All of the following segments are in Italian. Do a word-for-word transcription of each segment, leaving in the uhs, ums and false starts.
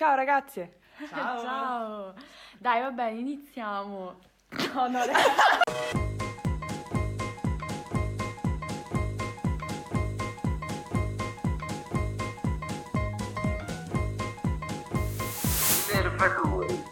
Ciao ragazze! Ciao! Ciao! Dai, vabbè, iniziamo! No, no, ragazzi! Nervatori.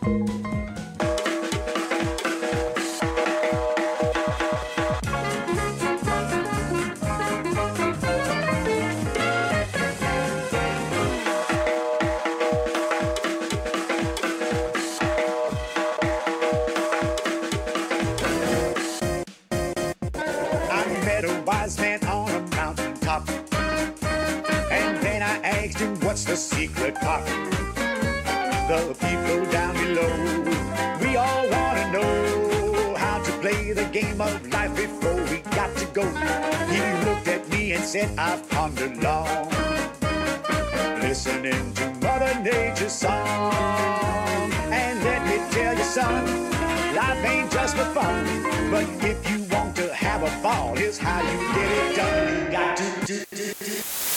Man on a mountain top, and then I asked him what's the secret pop. The people down below, we all wanna know how to play the game of life before we got to go. He looked at me and said, I've pondered long, listening to Mother Nature's song. And let me tell you, son, life ain't just for fun, but if you want to have a ball, here's how you get it done. You got to do, do, do.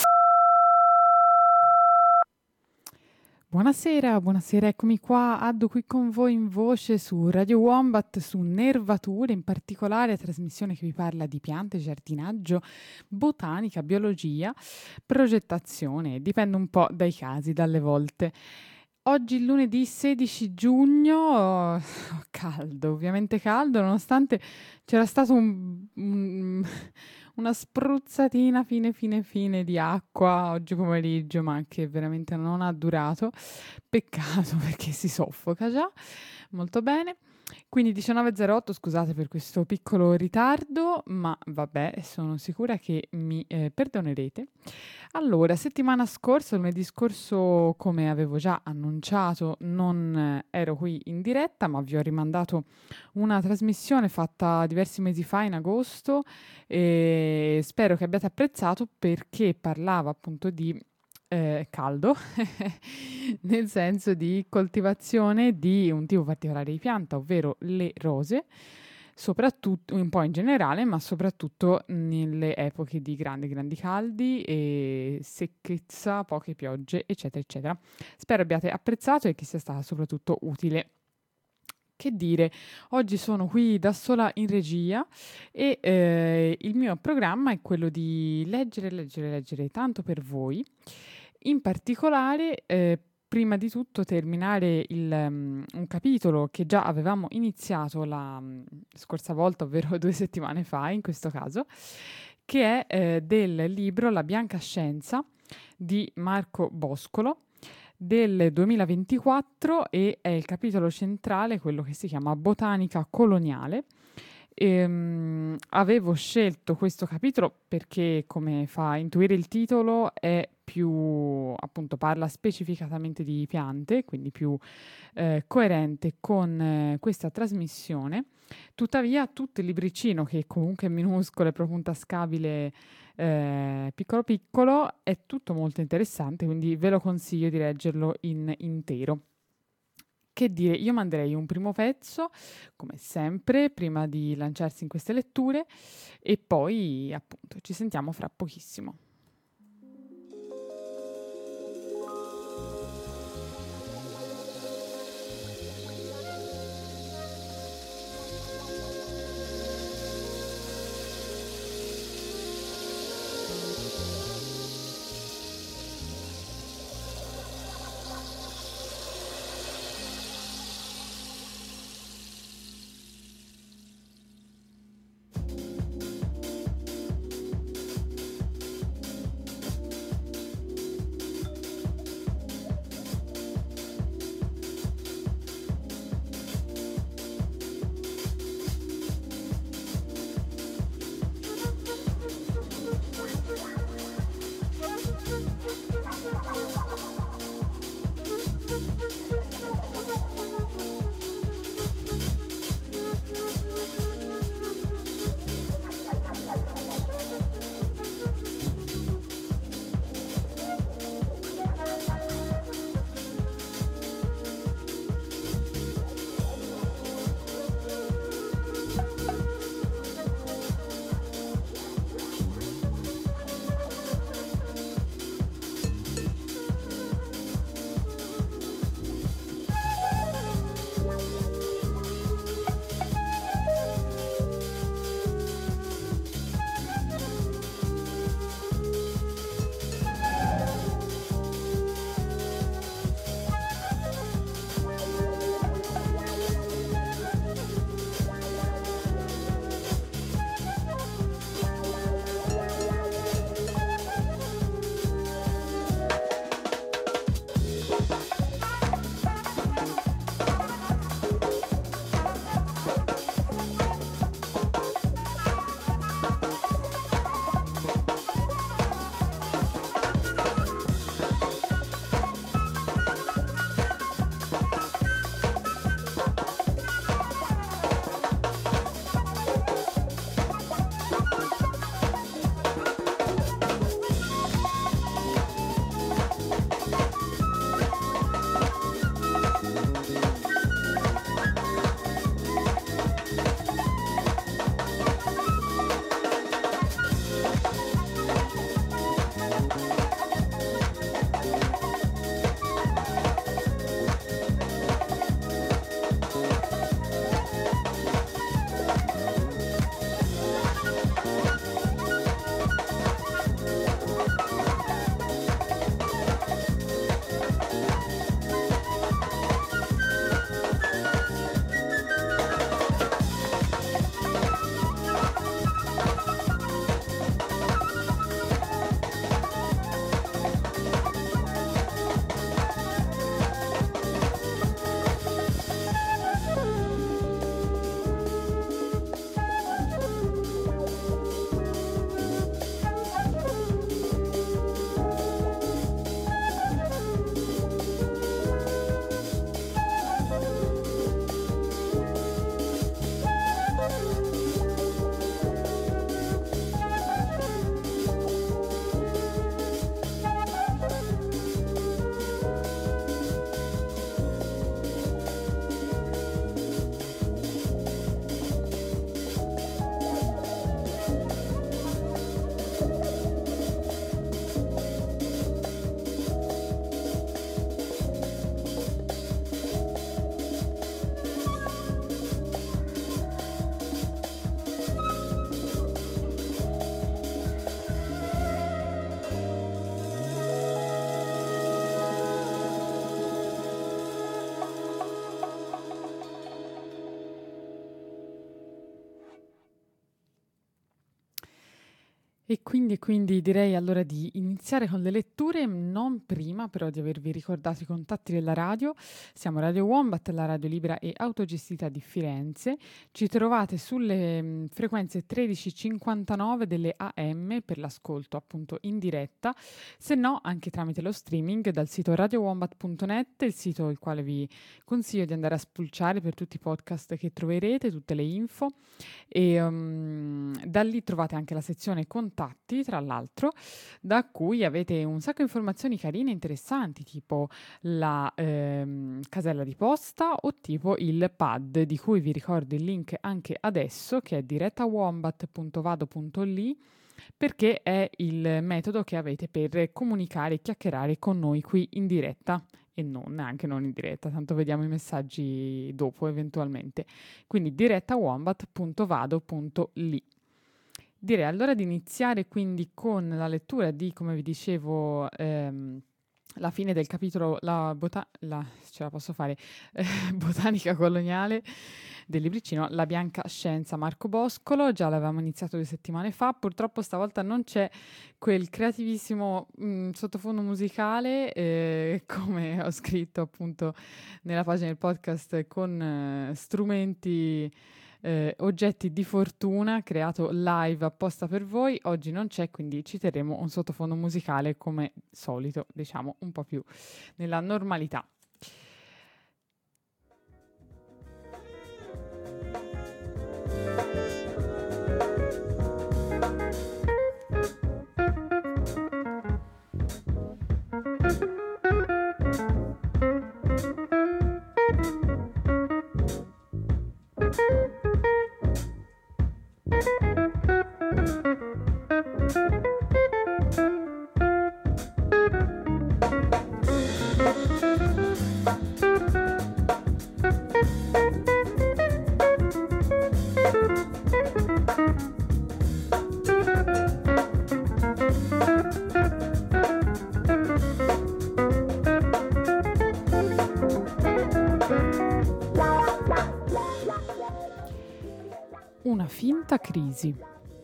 Buonasera, buonasera, eccomi qua, Addo qui con voi in voce su Radio Wombat, su Nervature, in particolare trasmissione che vi parla di piante, giardinaggio, botanica, biologia, progettazione, dipende un po' dai casi, dalle volte. Oggi lunedì sedici giugno, oh, caldo, ovviamente caldo, nonostante c'era stato un, un, una spruzzatina fine fine fine di acqua oggi pomeriggio, ma che veramente non ha durato. Peccato perché si soffoca già, molto bene. Quindi diciannove e zero otto, scusate per questo piccolo ritardo, ma vabbè, sono sicura che mi eh, perdonerete. Allora, settimana scorsa, lunedì scorso, come avevo già annunciato, non eh, ero qui in diretta, ma vi ho rimandato una trasmissione fatta diversi mesi fa, in agosto, e spero che abbiate apprezzato perché parlava appunto di Eh, caldo, nel senso di coltivazione di un tipo particolare di pianta, ovvero le rose, soprattutto un po' in generale, ma soprattutto nelle epoche di grandi, grandi caldi e secchezza, poche piogge, eccetera, eccetera. Spero abbiate apprezzato e che sia stata soprattutto utile. Che dire, oggi sono qui da sola in regia e eh, il mio programma è quello di leggere, leggere, leggere tanto per voi. In particolare, eh, prima di tutto, terminare il, um, un capitolo che già avevamo iniziato la um, scorsa volta, ovvero due settimane fa in questo caso, che è eh, del libro La Bianca Scienza di Marco Boscolo del duemilaventiquattro, e è il capitolo centrale, quello che si chiama Botanica coloniale. E, um, avevo scelto questo capitolo perché, come fa intuire il titolo, è più, appunto, parla specificatamente di piante, quindi più eh, coerente con eh, questa trasmissione. Tuttavia, tutto il libricino, che comunque è minuscolo e proprio un tascabile eh, piccolo piccolo, è tutto molto interessante, quindi ve lo consiglio di leggerlo in intero. Che dire, io manderei un primo pezzo, come sempre, prima di lanciarsi in queste letture, e poi, appunto, ci sentiamo fra pochissimo. E quindi, quindi direi allora di iniziare con le letture, non prima però di avervi ricordato i contatti della radio. Siamo Radio Wombat, la radio libera e autogestita di Firenze. Ci trovate sulle mh, frequenze tredici cinquantanove delle A M per l'ascolto appunto in diretta, se no anche tramite lo streaming dal sito radio wombat punto net, il sito il quale vi consiglio di andare a spulciare per tutti i podcast che troverete, tutte le info. E um, da lì trovate anche la sezione contatti, tra l'altro, da cui avete un sacco di informazioni carine e interessanti, tipo la ehm, casella di posta o tipo il pad, di cui vi ricordo il link anche adesso, che è direttawombat punto vado punto li, perché è il metodo che avete per comunicare e chiacchierare con noi qui in diretta. E non, anche non in diretta, tanto vediamo i messaggi dopo eventualmente. Quindi direttawombat punto vado punto li. Direi allora di iniziare quindi con la lettura di, come vi dicevo, ehm, la fine del capitolo, la, bota- la, ce la posso fare, eh, botanica coloniale del libricino La Bianca Scienza, Marco Boscolo. Già l'avevamo iniziato due settimane fa, purtroppo stavolta non c'è quel creativissimo mh, sottofondo musicale, eh, come ho scritto appunto nella pagina del podcast, con eh, strumenti, eh, oggetti di fortuna creato live apposta per voi. Oggi non c'è, quindi ci terremo un sottofondo musicale come solito, diciamo un po' più nella normalità. Una finta crisi.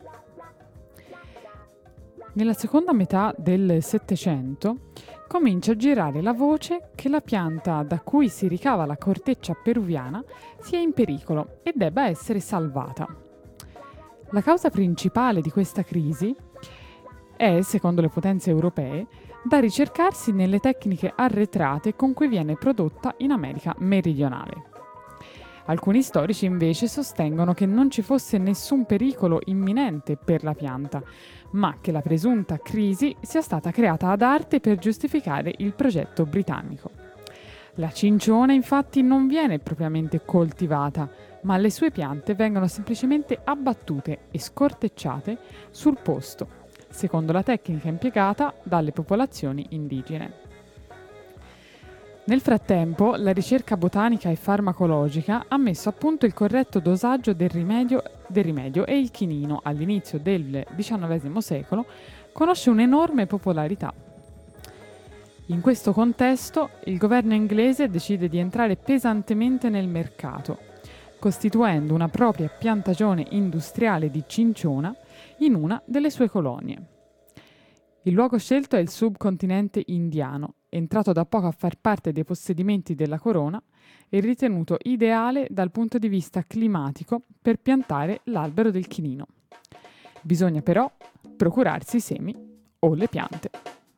Nella seconda metà del Settecento comincia a girare la voce che la pianta da cui si ricava la corteccia peruviana sia in pericolo e debba essere salvata. La causa principale di questa crisi è, secondo le potenze europee, da ricercarsi nelle tecniche arretrate con cui viene prodotta in America meridionale. Alcuni storici invece sostengono che non ci fosse nessun pericolo imminente per la pianta, ma che la presunta crisi sia stata creata ad arte per giustificare il progetto britannico. La cincione infatti non viene propriamente coltivata, ma le sue piante vengono semplicemente abbattute e scortecciate sul posto, secondo la tecnica impiegata dalle popolazioni indigene. Nel frattempo, la ricerca botanica e farmacologica ha messo a punto il corretto dosaggio del rimedio, del rimedio e il chinino, all'inizio del diciannovesimo secolo, conosce un'enorme popolarità. In questo contesto, il governo inglese decide di entrare pesantemente nel mercato, costituendo una propria piantagione industriale di cinciona in una delle sue colonie. Il luogo scelto è il subcontinente indiano, entrato da poco a far parte dei possedimenti della corona e ritenuto ideale dal punto di vista climatico per piantare l'albero del chinino. Bisogna però procurarsi i semi o le piante.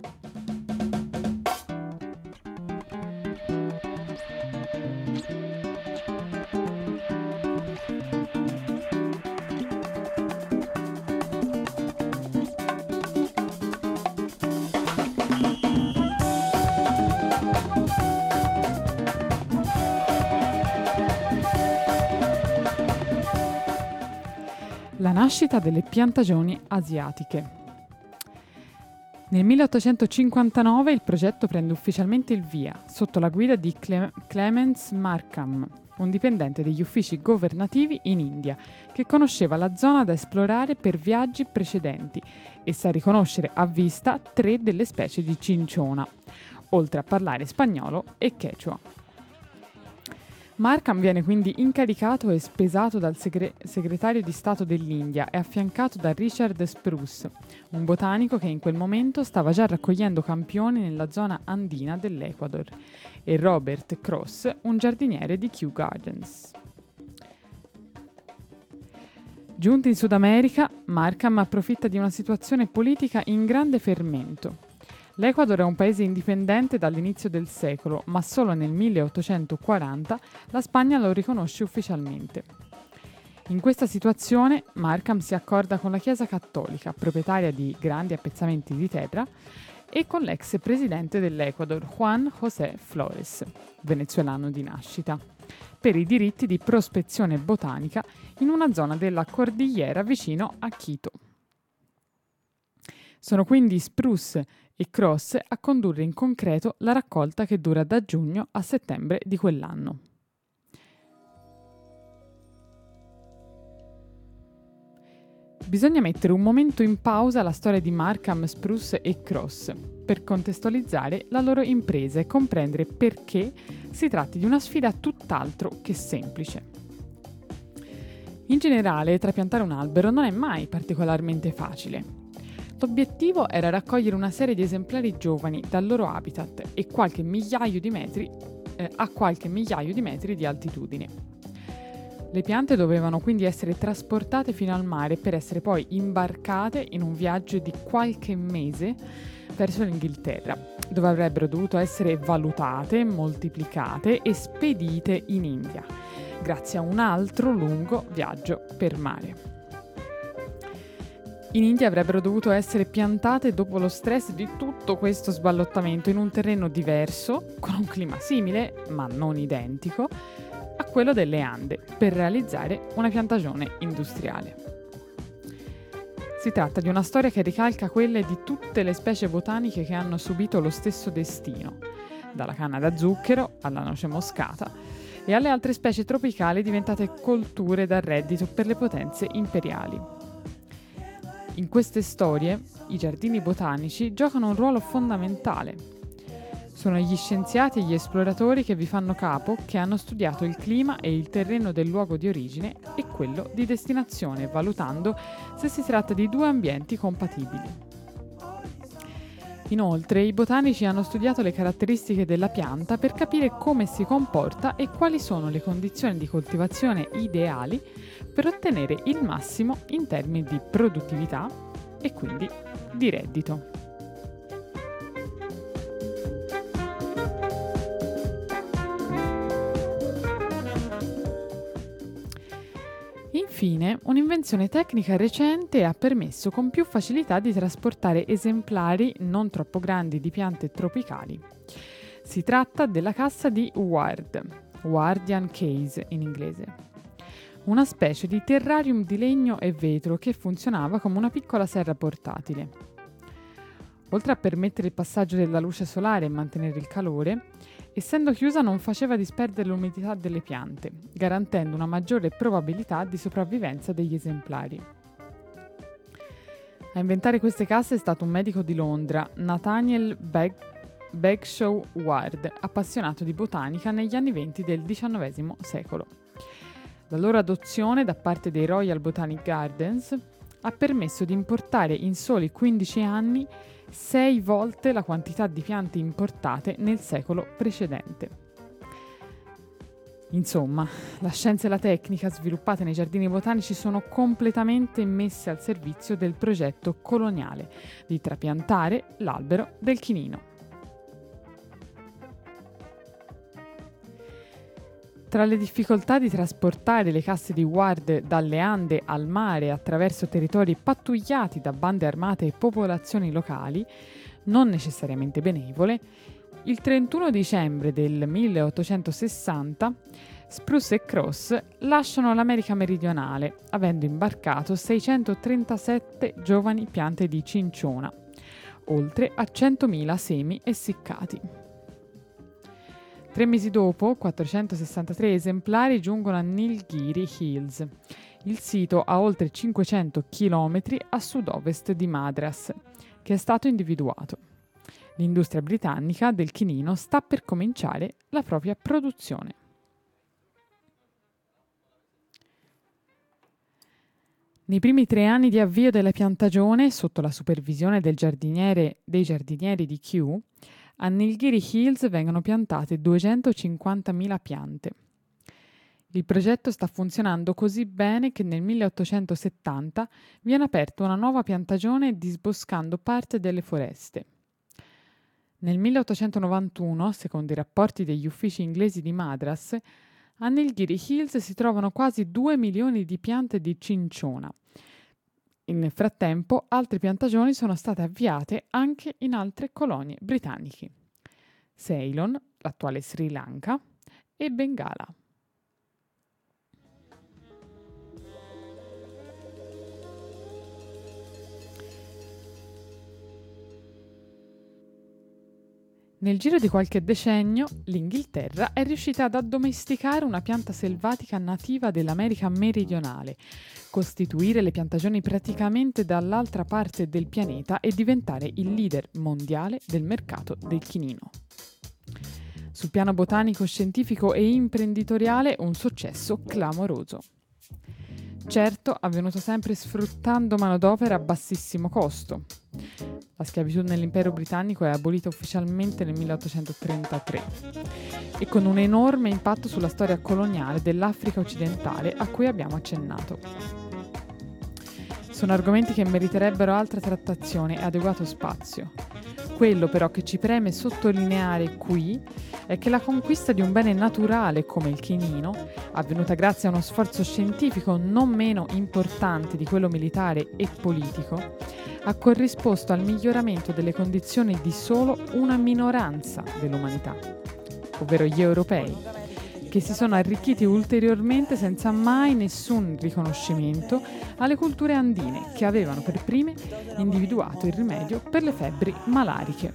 La nascita delle piantagioni asiatiche. Nel milleottocentocinquantanove il progetto prende ufficialmente il via, sotto la guida di Cle- Clements Markham, un dipendente degli uffici governativi in India, che conosceva la zona da esplorare per viaggi precedenti e sa riconoscere a vista tre delle specie di cinciona, oltre a parlare spagnolo e quechua. Markham viene quindi incaricato e spesato dal segre- segretario di Stato dell'India e affiancato da Richard Spruce, un botanico che in quel momento stava già raccogliendo campioni nella zona andina dell'Ecuador, e Robert Cross, un giardiniere di Kew Gardens. Giunti in Sud America, Markham approfitta di una situazione politica in grande fermento. L'Ecuador è un paese indipendente dall'inizio del secolo, ma solo nel milleottocentoquaranta la Spagna lo riconosce ufficialmente. In questa situazione Markham si accorda con la Chiesa Cattolica, proprietaria di grandi appezzamenti di terra, e con l'ex presidente dell'Ecuador, Juan José Flores, venezuelano di nascita, per i diritti di prospezione botanica in una zona della Cordigliera vicino a Quito. Sono quindi Spruce e Cross a condurre in concreto la raccolta che dura da giugno a settembre di quell'anno. Bisogna mettere un momento in pausa alla storia di Markham, Spruce e Cross per contestualizzare la loro impresa e comprendere perché si tratti di una sfida tutt'altro che semplice. In generale, trapiantare un albero non è mai particolarmente facile. L'obiettivo era raccogliere una serie di esemplari giovani dal loro habitat e qualche migliaio di metri, eh, a qualche migliaio di metri di altitudine. Le piante dovevano quindi essere trasportate fino al mare per essere poi imbarcate in un viaggio di qualche mese verso l'Inghilterra, dove avrebbero dovuto essere valutate, moltiplicate e spedite in India, grazie a un altro lungo viaggio per mare. In India avrebbero dovuto essere piantate dopo lo stress di tutto questo sballottamento in un terreno diverso, con un clima simile, ma non identico, a quello delle Ande, per realizzare una piantagione industriale. Si tratta di una storia che ricalca quelle di tutte le specie botaniche che hanno subito lo stesso destino, dalla canna da zucchero alla noce moscata e alle altre specie tropicali diventate colture da reddito per le potenze imperiali. In queste storie, i giardini botanici giocano un ruolo fondamentale. Sono gli scienziati e gli esploratori che vi fanno capo, che hanno studiato il clima e il terreno del luogo di origine e quello di destinazione, valutando se si tratta di due ambienti compatibili. Inoltre, i botanici hanno studiato le caratteristiche della pianta per capire come si comporta e quali sono le condizioni di coltivazione ideali per ottenere il massimo in termini di produttività e quindi di reddito. Infine, un'invenzione tecnica recente ha permesso con più facilità di trasportare esemplari non troppo grandi di piante tropicali. Si tratta della cassa di Ward, Wardian Case in inglese, una specie di terrarium di legno e vetro che funzionava come una piccola serra portatile. Oltre a permettere il passaggio della luce solare e mantenere il calore, essendo chiusa non faceva disperdere l'umidità delle piante, garantendo una maggiore probabilità di sopravvivenza degli esemplari. A inventare queste casse è stato un medico di Londra, Nathaniel Bag- Bagshaw Ward, appassionato di botanica negli anni venti del diciannovesimo secolo. La loro adozione da parte dei Royal Botanic Gardens ha permesso di importare in soli quindici anni sei volte la quantità di piante importate nel secolo precedente. Insomma, la scienza e la tecnica sviluppate nei giardini botanici sono completamente messe al servizio del progetto coloniale di trapiantare l'albero del chinino. Tra le difficoltà di trasportare le casse di Ward dalle Ande al mare attraverso territori pattugliati da bande armate e popolazioni locali, non necessariamente benevole, il trentuno dicembre del milleottocentosessanta Spruce e Cross lasciano l'America meridionale, avendo imbarcato seicentotrentasette giovani piante di cinciona, oltre a centomila semi essiccati. Tre mesi dopo, quattrocentosessantatré esemplari giungono a Nilgiri Hills, il sito a oltre cinquecento chilometri a sud-ovest di Madras, che è stato individuato. L'industria britannica del chinino sta per cominciare la propria produzione. Nei primi tre anni di avvio della piantagione, sotto la supervisione del giardiniere, dei giardinieri di Kew, a Nilgiri Hills vengono piantate duecentocinquantamila piante. Il progetto sta funzionando così bene che nel milleottocentosettanta viene aperta una nuova piantagione disboscando parte delle foreste. Nel milleottocentonovantuno, secondo i rapporti degli uffici inglesi di Madras, a Nilgiri Hills si trovano quasi due milioni di piante di cinciona. Nel frattempo, altre piantagioni sono state avviate anche in altre colonie britanniche: Ceylon, l'attuale Sri Lanka, e Bengala. Nel giro di qualche decennio, l'Inghilterra è riuscita ad addomesticare una pianta selvatica nativa dell'America meridionale, costituire le piantagioni praticamente dall'altra parte del pianeta e diventare il leader mondiale del mercato del chinino. Sul piano botanico, scientifico e imprenditoriale, un successo clamoroso. Certo, avvenuto sempre sfruttando manodopera a bassissimo costo. La schiavitù nell'impero britannico è abolita ufficialmente nel milleottocentotrentatré e con un enorme impatto sulla storia coloniale dell'Africa occidentale a cui abbiamo accennato. Sono argomenti che meriterebbero altra trattazione e adeguato spazio. Quello però che ci preme sottolineare qui è che la conquista di un bene naturale come il chinino, avvenuta grazie a uno sforzo scientifico non meno importante di quello militare e politico, ha corrisposto al miglioramento delle condizioni di solo una minoranza dell'umanità, ovvero gli europei, che si sono arricchiti ulteriormente senza mai nessun riconoscimento alle culture andine che avevano per prime individuato il rimedio per le febbri malariche.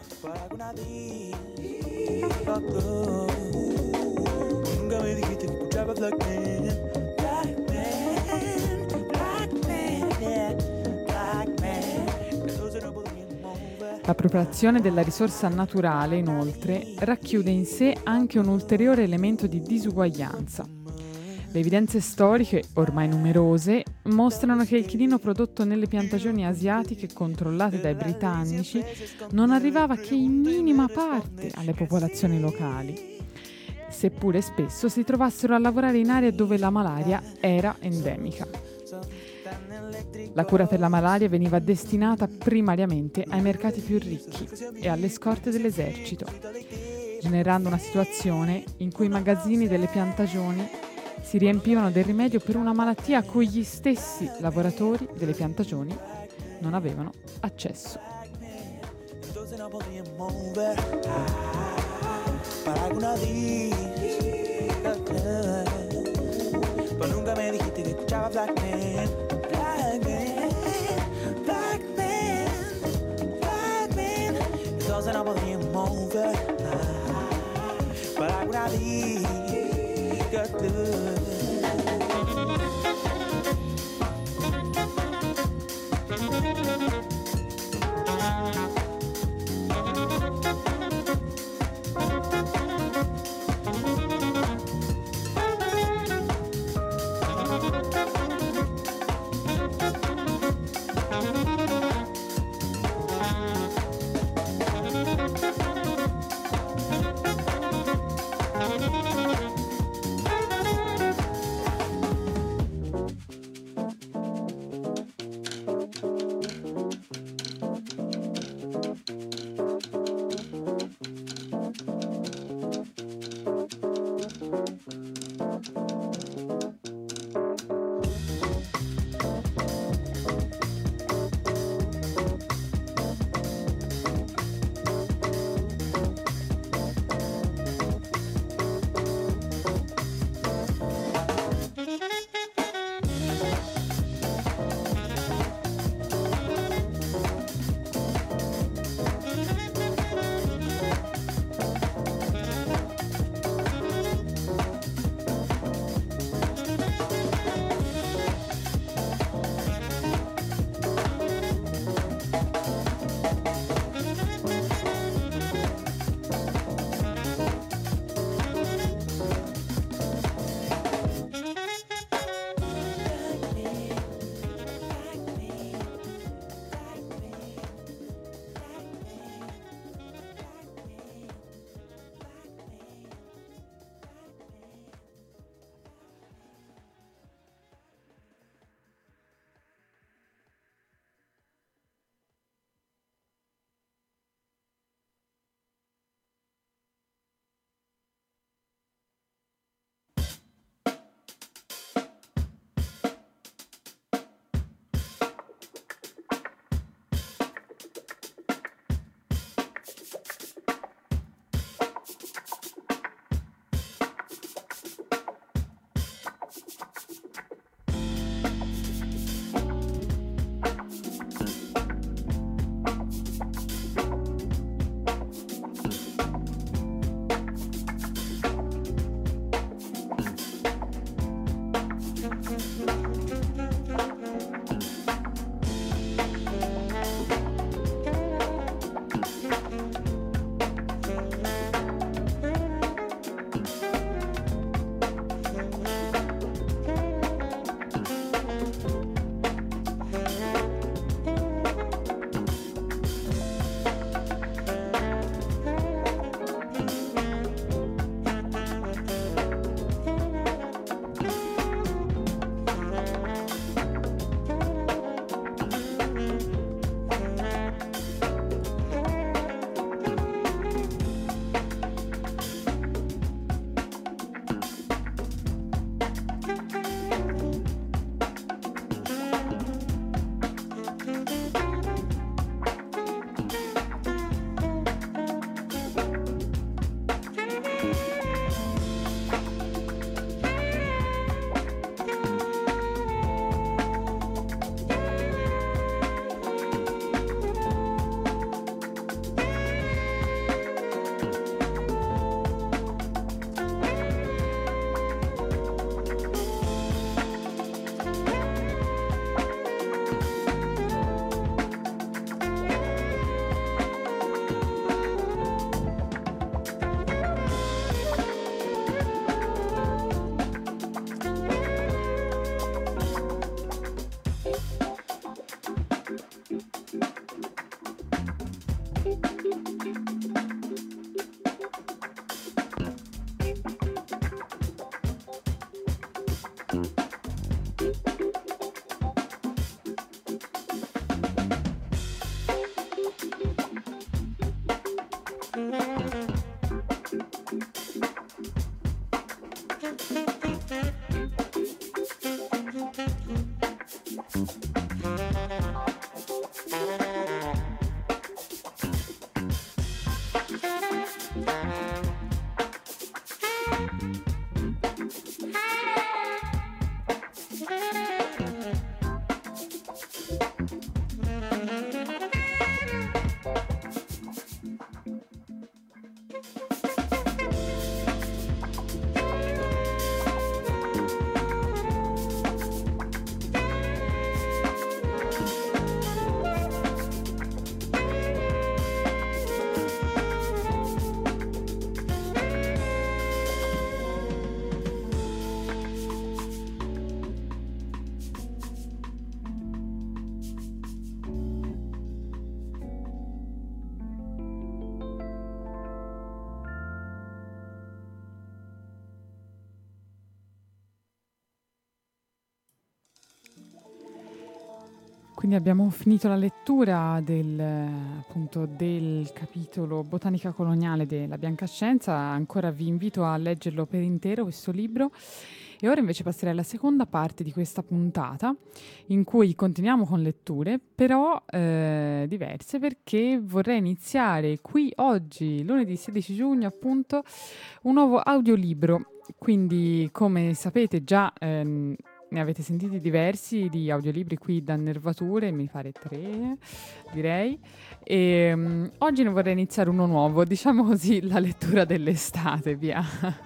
L'appropriazione della risorsa naturale, inoltre, racchiude in sé anche un ulteriore elemento di disuguaglianza. Le evidenze storiche, ormai numerose, mostrano che il chinino prodotto nelle piantagioni asiatiche controllate dai britannici non arrivava che in minima parte alle popolazioni locali, seppure spesso si trovassero a lavorare in aree dove la malaria era endemica. La cura per la malaria veniva destinata primariamente ai mercati più ricchi e alle scorte dell'esercito, generando una situazione in cui i magazzini delle piantagioni si riempivano del rimedio per una malattia a cui gli stessi lavoratori delle piantagioni non avevano accesso. Doesn't bother mover, but I would be good. Quindi abbiamo finito la lettura del, appunto, del capitolo Botanica coloniale della Biancascienza. Ancora vi invito a leggerlo per intero, questo libro. E ora invece passerei alla seconda parte di questa puntata, in cui continuiamo con letture, però eh, diverse, perché vorrei iniziare qui oggi, lunedì sedici giugno, appunto, un nuovo audiolibro. Quindi, come sapete già... Ehm, ne avete sentiti diversi di audiolibri qui da Nervature, mi pare tre, direi. E um, oggi ne vorrei iniziare uno nuovo, diciamo così, la lettura dell'estate, via,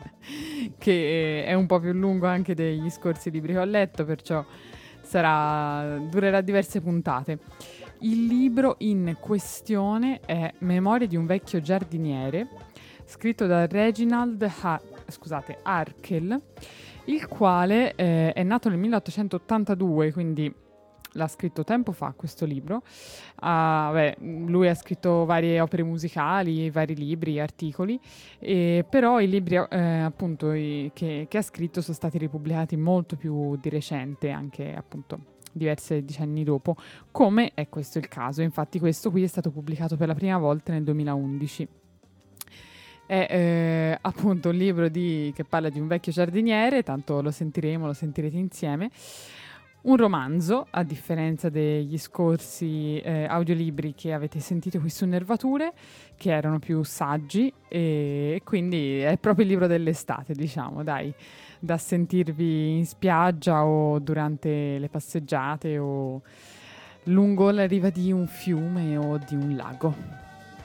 che è un po' più lungo anche degli scorsi libri che ho letto, perciò sarà, durerà diverse puntate. Il libro in questione è Memorie di un vecchio giardiniere, scritto da Reginald ha- scusate, Harkel, il quale eh, è nato nel milleottocentottantadue, quindi l'ha scritto tempo fa questo libro. Uh, beh, lui ha scritto varie opere musicali, vari libri, articoli, e però i libri eh, appunto i, che, che ha scritto sono stati ripubblicati molto più di recente, anche appunto diversi decenni dopo, come è questo il caso. Infatti questo qui è stato pubblicato per la prima volta nel duemilaundici. È eh, appunto un libro di, che parla di un vecchio giardiniere, tanto lo sentiremo, lo sentirete insieme. Un romanzo, a differenza degli scorsi eh, audiolibri che avete sentito qui su Nervature, che erano più saggi, e quindi è proprio il libro dell'estate, diciamo, dai, da sentirvi in spiaggia o durante le passeggiate o lungo la riva di un fiume o di un lago.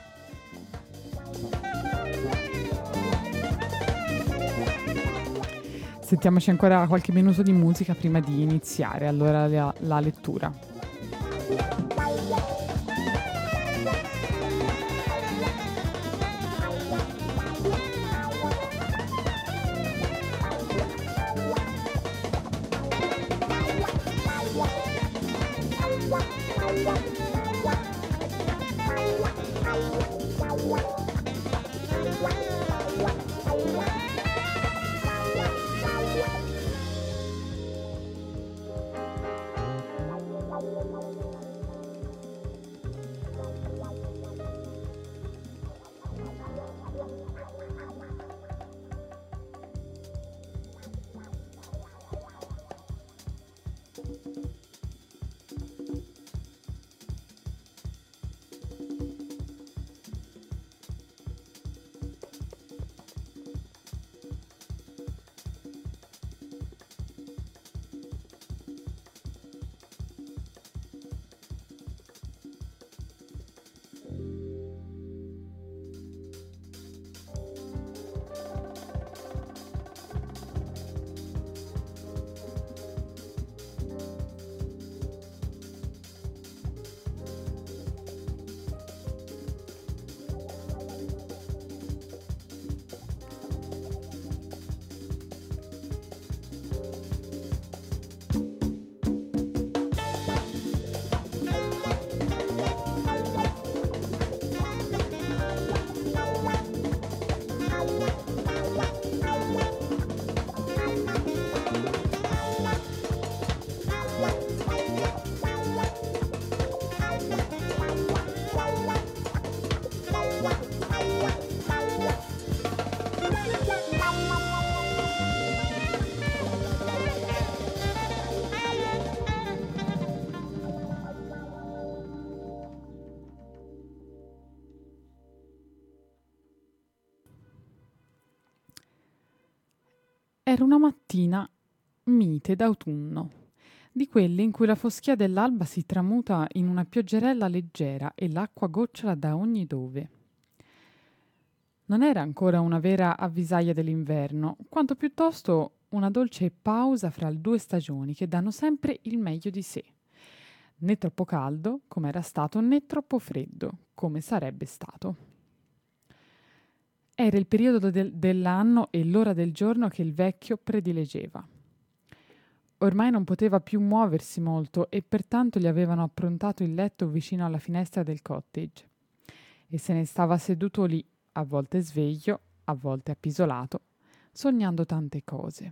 Sentiamoci ancora qualche minuto di musica prima di iniziare allora la, la lettura. Era una mattina mite d'autunno, di quelle in cui la foschia dell'alba si tramuta in una pioggerella leggera e l'acqua gocciola da ogni dove. Non era ancora una vera avvisaglia dell'inverno, quanto piuttosto una dolce pausa fra le due stagioni che danno sempre il meglio di sé. Né troppo caldo, come era stato, né troppo freddo, come sarebbe stato. Era il periodo del, dell'anno e l'ora del giorno che il vecchio prediligeva. Ormai non poteva più muoversi molto e pertanto gli avevano approntato il letto vicino alla finestra del cottage e se ne stava seduto lì, a volte sveglio, a volte appisolato, sognando tante cose.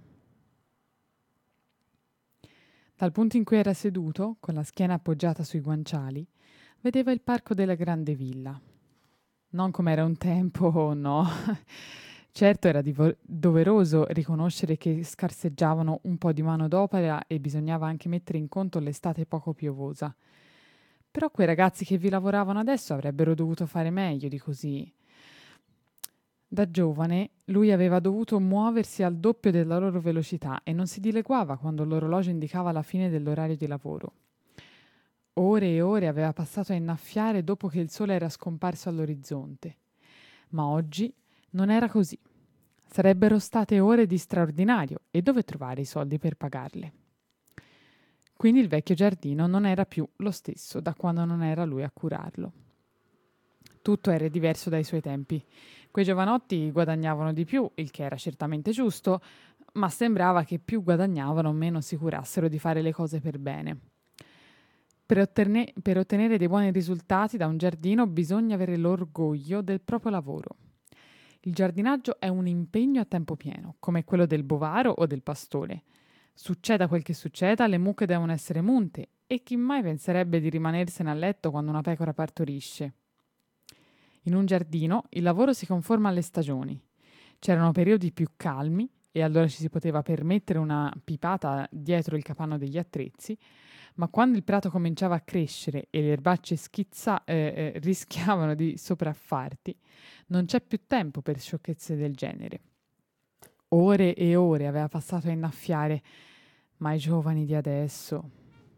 Dal punto in cui era seduto, con la schiena appoggiata sui guanciali, vedeva il parco della grande villa. Non come era un tempo, no. Certo era divo- doveroso riconoscere che scarseggiavano un po' di manodopera e bisognava anche mettere in conto l'estate poco piovosa. Però quei ragazzi che vi lavoravano adesso avrebbero dovuto fare meglio di così. Da giovane lui aveva dovuto muoversi al doppio della loro velocità e non si dileguava quando l'orologio indicava la fine dell'orario di lavoro. Ore e ore aveva passato a innaffiare dopo che il sole era scomparso all'orizzonte. Ma oggi non era così. Sarebbero state ore di straordinario e dove trovare i soldi per pagarle? Quindi il vecchio giardino non era più lo stesso da quando non era lui a curarlo. Tutto era diverso dai suoi tempi. Quei giovanotti guadagnavano di più, il che era certamente giusto, ma sembrava che più guadagnavano meno si curassero di fare le cose per bene. Per, otterne- per ottenere dei buoni risultati da un giardino bisogna avere l'orgoglio del proprio lavoro. Il giardinaggio è un impegno a tempo pieno, come quello del bovaro o del pastore. Succeda quel che succeda, le mucche devono essere munte e chi mai penserebbe di rimanersene a letto quando una pecora partorisce? In un giardino il lavoro si conforma alle stagioni. C'erano periodi più calmi e allora ci si poteva permettere una pipata dietro il capanno degli attrezzi, ma quando il prato cominciava a crescere e le erbacce schizza, eh, eh, rischiavano di sopraffarti, non c'è più tempo per sciocchezze del genere. Ore e ore aveva passato a innaffiare, ma i giovani di adesso...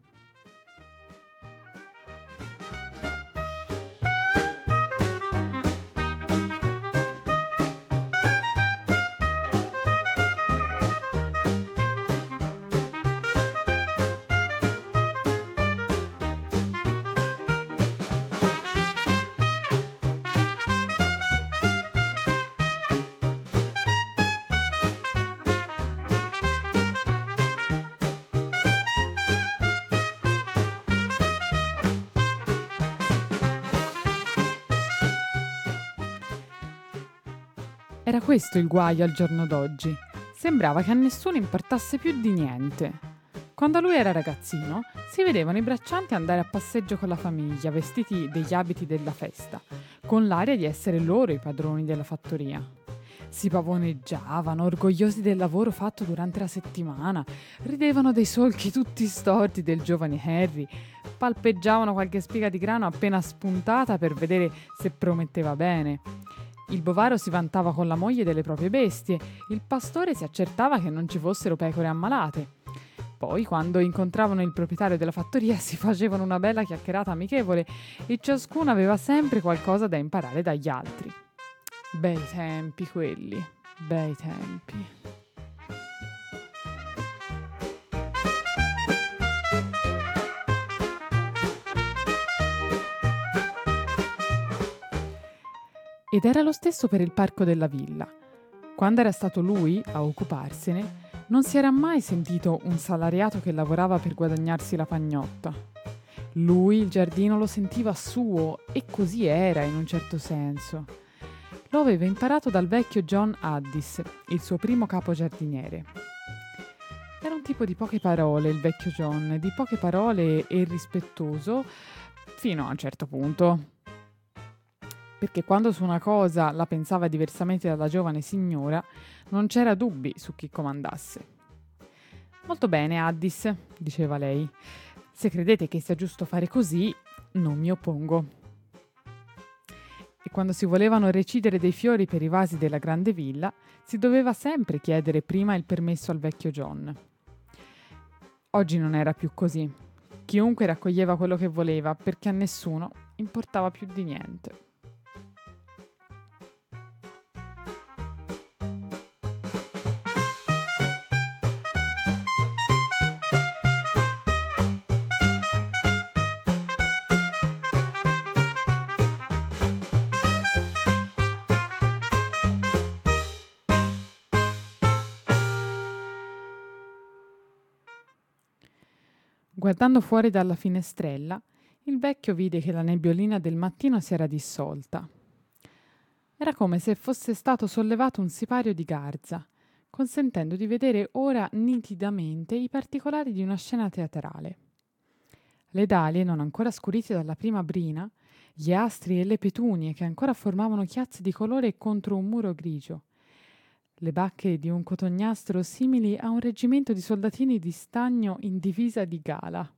Era questo il guaio al giorno d'oggi. Sembrava che a nessuno importasse più di niente. Quando lui era ragazzino, si vedevano i braccianti andare a passeggio con la famiglia, vestiti degli abiti della festa, con l'aria di essere loro i padroni della fattoria. Si pavoneggiavano, orgogliosi del lavoro fatto durante la settimana, ridevano dei solchi tutti storti del giovane Harry, palpeggiavano qualche spiga di grano appena spuntata per vedere se prometteva bene. Il bovaro si vantava con la moglie delle proprie bestie, il pastore si accertava che non ci fossero pecore ammalate. Poi, quando incontravano il proprietario della fattoria, si facevano una bella chiacchierata amichevole e ciascuno aveva sempre qualcosa da imparare dagli altri. Bei tempi quelli, bei tempi. Ed era lo stesso per il parco della villa. Quando era stato lui a occuparsene, non si era mai sentito un salariato che lavorava per guadagnarsi la pagnotta. Lui il giardino lo sentiva suo e così era in un certo senso. Lo aveva imparato dal vecchio John Addis, il suo primo capo giardiniere. Era un tipo di poche parole il vecchio John, di poche parole e rispettoso fino a un certo punto. Perché quando su una cosa la pensava diversamente dalla giovane signora, non c'era dubbi su chi comandasse. «Molto bene, Addis», diceva lei. «Se credete che sia giusto fare così, non mi oppongo». e quando si volevano recidere dei fiori per i vasi della grande villa, si doveva sempre chiedere prima il permesso al vecchio John. Oggi non era più così. Chiunque raccoglieva quello che voleva, perché a nessuno importava più di niente. Guardando fuori dalla finestrella, il vecchio vide che la nebbiolina del mattino si era dissolta. Era come se fosse stato sollevato un sipario di garza, consentendo di vedere ora nitidamente i particolari di una scena teatrale. Le dalie, non ancora scurite dalla prima brina, gli astri e le petunie che ancora formavano chiazze di colore contro un muro grigio, le bacche di un cotognastro simili a un reggimento di soldatini di stagno in divisa di gala.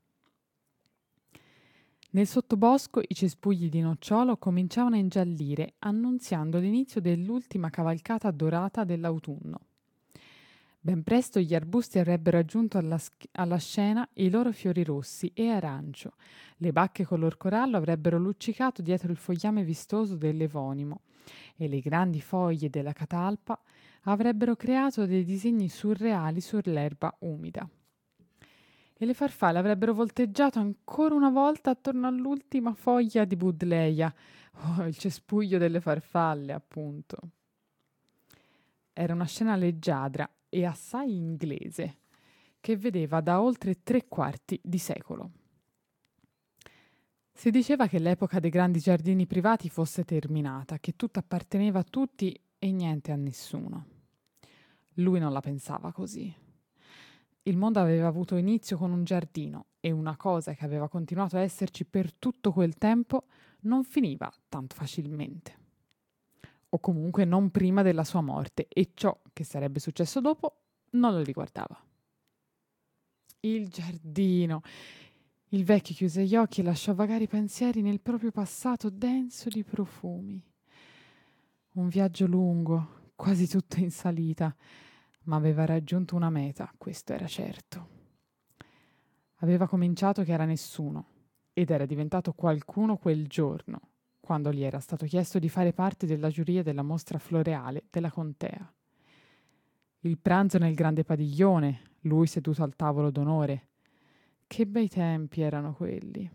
Nel sottobosco i cespugli di nocciolo cominciavano a ingiallire, annunziando l'inizio dell'ultima cavalcata dorata dell'autunno. Ben presto gli arbusti avrebbero aggiunto alla, sch- alla scena i loro fiori rossi e arancio. Le bacche color corallo avrebbero luccicato dietro il fogliame vistoso dell'evonimo e le grandi foglie della catalpa avrebbero creato dei disegni surreali sull'erba umida. E le farfalle avrebbero volteggiato ancora una volta attorno all'ultima foglia di Budleia. Oh, il cespuglio delle farfalle, appunto. Era una scena leggiadra e assai inglese, che vedeva da oltre tre quarti di secolo. Si diceva che l'epoca dei grandi giardini privati fosse terminata, che tutto apparteneva a tutti e niente a nessuno. Lui non la pensava così. Il mondo aveva avuto inizio con un giardino e una cosa che aveva continuato a esserci per tutto quel tempo non finiva tanto facilmente. O comunque non prima della sua morte, e ciò che sarebbe successo dopo non lo riguardava. Il giardino. Il vecchio chiuse gli occhi e lasciò vagare i pensieri nel proprio passato denso di profumi. Un viaggio lungo, quasi tutto in salita, ma aveva raggiunto una meta, questo era certo. Aveva cominciato che era nessuno ed era diventato qualcuno quel giorno, quando gli era stato chiesto di fare parte della giuria della mostra floreale della contea. Il pranzo nel grande padiglione, lui seduto al tavolo d'onore. Che bei tempi erano quelli.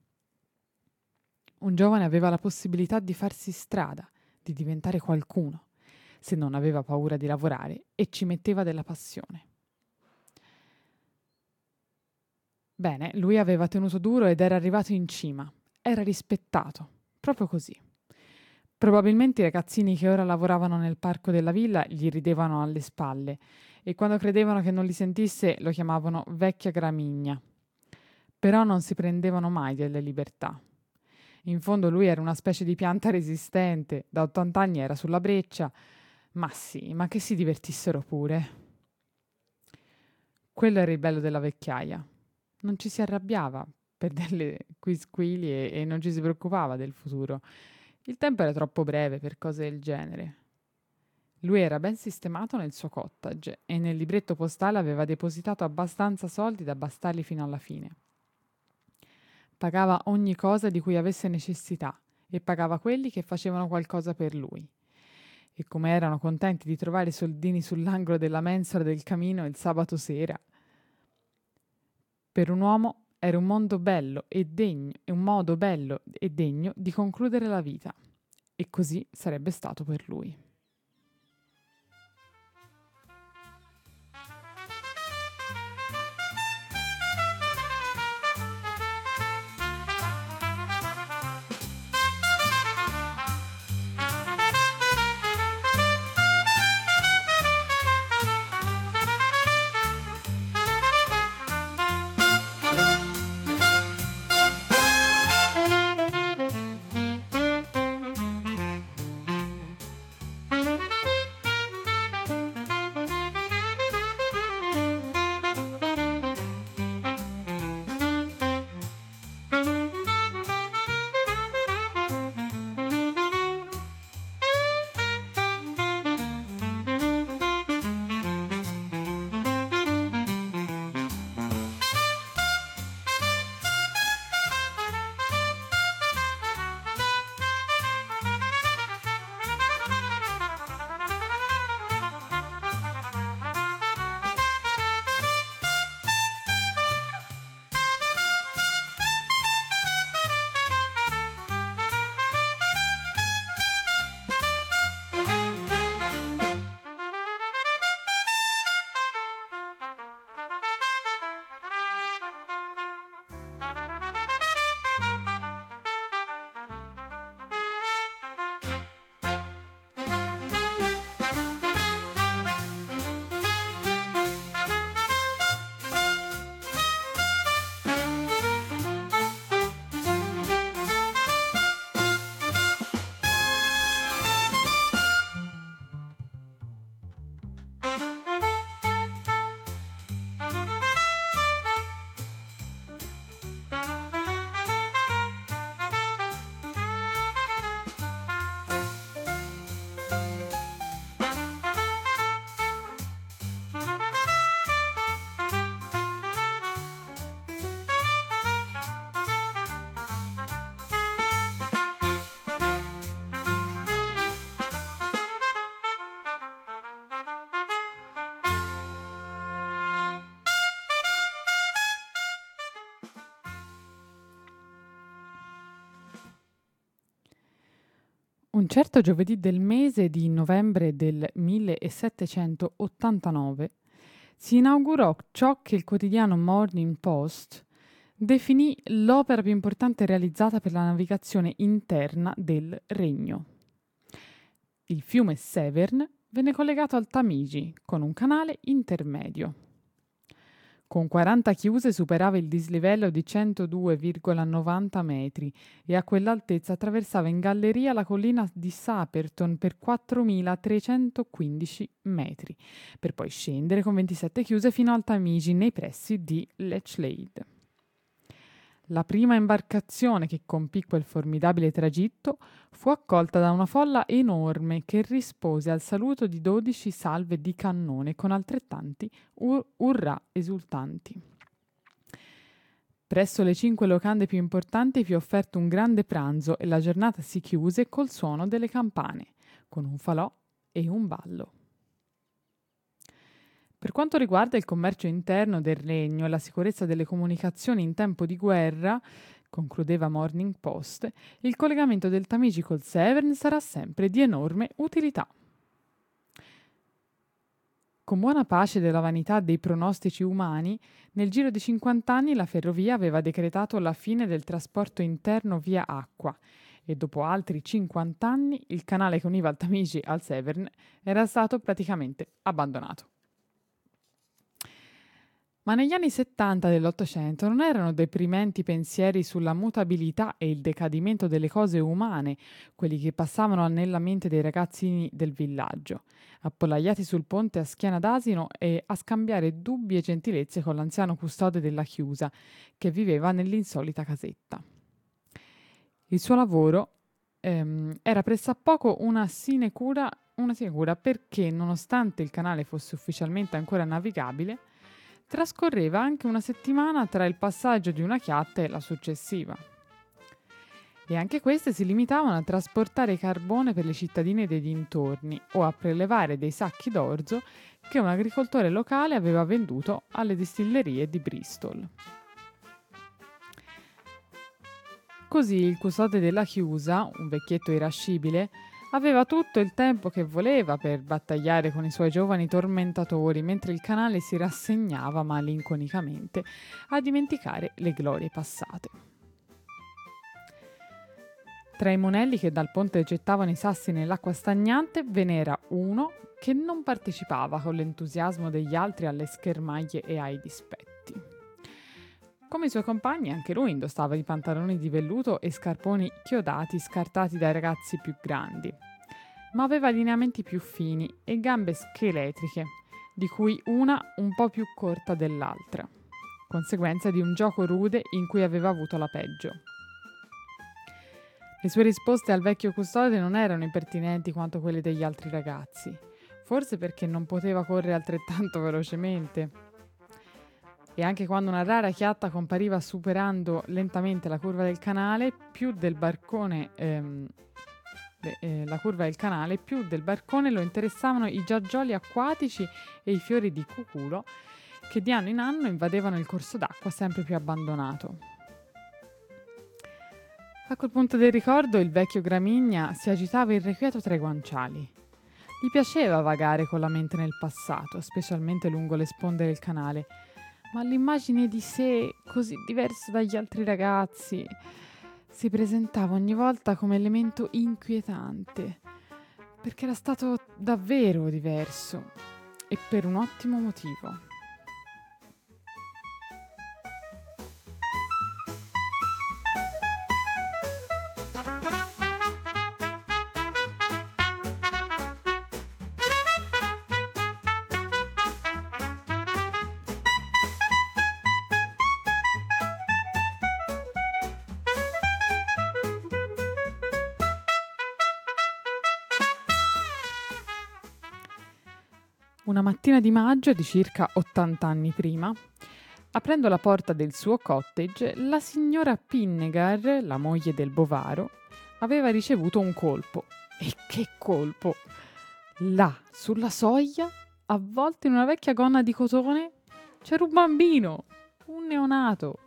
Un giovane aveva la possibilità di farsi strada, di diventare qualcuno, se non aveva paura di lavorare e ci metteva della passione. Bene, lui aveva tenuto duro ed era arrivato in cima. Era rispettato, proprio così. Probabilmente i ragazzini che ora lavoravano nel parco della villa gli ridevano alle spalle e quando credevano che non li sentisse lo chiamavano vecchia gramigna. Però non si prendevano mai delle libertà. In fondo lui era una specie di pianta resistente, da ottanta anni era sulla breccia. Ma sì, ma che si divertissero pure. Quello era il bello della vecchiaia. Non ci si arrabbiava per delle quisquili e, e non ci si preoccupava del futuro. Il tempo era troppo breve per cose del genere. Lui era ben sistemato nel suo cottage e nel libretto postale aveva depositato abbastanza soldi da bastarli fino alla fine. Pagava ogni cosa di cui avesse necessità e pagava quelli che facevano qualcosa per lui. E come erano contenti di trovare soldini sull'angolo della mensola del camino il sabato sera. Per un uomo era un mondo bello e degno, e un modo bello e degno di concludere la vita. E così sarebbe stato per lui. Un certo giovedì del mese di novembre del millesettecentottantanove si inaugurò ciò che il quotidiano Morning Post definì l'opera più importante realizzata per la navigazione interna del regno. Il fiume Severn venne collegato al Tamigi con un canale intermedio. Con quaranta chiuse superava il dislivello di centodue virgola novanta metri e a quell'altezza attraversava in galleria la collina di Saperton per quattromilatrecentoquindici metri, per poi scendere con ventisette chiuse fino al Tamigi nei pressi di Lechlade. La prima imbarcazione che compì quel formidabile tragitto fu accolta da una folla enorme che rispose al saluto di dodici salve di cannone con altrettanti ur- urrà esultanti. Presso le cinque locande più importanti fu offerto un grande pranzo e la giornata si chiuse col suono delle campane, con un falò e un ballo. Per quanto riguarda il commercio interno del regno e la sicurezza delle comunicazioni in tempo di guerra, concludeva Morning Post, il collegamento del Tamigi col Severn sarà sempre di enorme utilità. Con buona pace della vanità dei pronostici umani, nel giro di cinquanta anni la ferrovia aveva decretato la fine del trasporto interno via acqua e dopo altri cinquanta anni il canale che univa il Tamigi al Severn era stato praticamente abbandonato. Ma negli anni settanta dell'Ottocento non erano deprimenti pensieri sulla mutabilità e il decadimento delle cose umane quelli che passavano nella mente dei ragazzini del villaggio, appollaiati sul ponte a schiena d'asino e a scambiare dubbi e gentilezze con l'anziano custode della chiusa, che viveva nell'insolita casetta. Il suo lavoro ehm, era pressappoco una sinecura, una sinecura perché, nonostante il canale fosse ufficialmente ancora navigabile, trascorreva anche una settimana tra il passaggio di una chiatta e la successiva. E anche queste si limitavano a trasportare carbone per le cittadine dei dintorni o a prelevare dei sacchi d'orzo che un agricoltore locale aveva venduto alle distillerie di Bristol. Così il custode della chiusa, un vecchietto irascibile, aveva tutto il tempo che voleva per battagliare con i suoi giovani tormentatori, mentre il canale si rassegnava malinconicamente a dimenticare le glorie passate. Tra i monelli che dal ponte gettavano i sassi nell'acqua stagnante ve n'era uno che non partecipava con l'entusiasmo degli altri alle schermaglie e ai dispetti. Come i suoi compagni, anche lui indossava i pantaloni di velluto e scarponi chiodati scartati dai ragazzi più grandi, ma aveva lineamenti più fini e gambe scheletriche, di cui una un po' più corta dell'altra, conseguenza di un gioco rude in cui aveva avuto la peggio. Le sue risposte al vecchio custode non erano impertinenti quanto quelle degli altri ragazzi, forse perché non poteva correre altrettanto velocemente. E anche quando una rara chiatta compariva superando lentamente la curva del canale, più del barcone, ehm, de, eh, la curva del canale, più del barcone lo interessavano i giaggioli acquatici e i fiori di cuculo che di anno in anno invadevano il corso d'acqua sempre più abbandonato. A quel punto del ricordo il vecchio Gramigna si agitava irrequieto tra i guanciali. Gli piaceva vagare con la mente nel passato, specialmente lungo le sponde del canale, ma l'immagine di sé, così diverso dagli altri ragazzi, si presentava ogni volta come elemento inquietante, perché era stato davvero diverso e per un ottimo motivo. Una mattina di maggio di circa ottanta anni prima, aprendo la porta del suo cottage, la signora Pinnegar, la moglie del bovaro, aveva ricevuto un colpo. E che colpo! Là, sulla soglia, avvolto in una vecchia gonna di cotone, c'era un bambino, un neonato.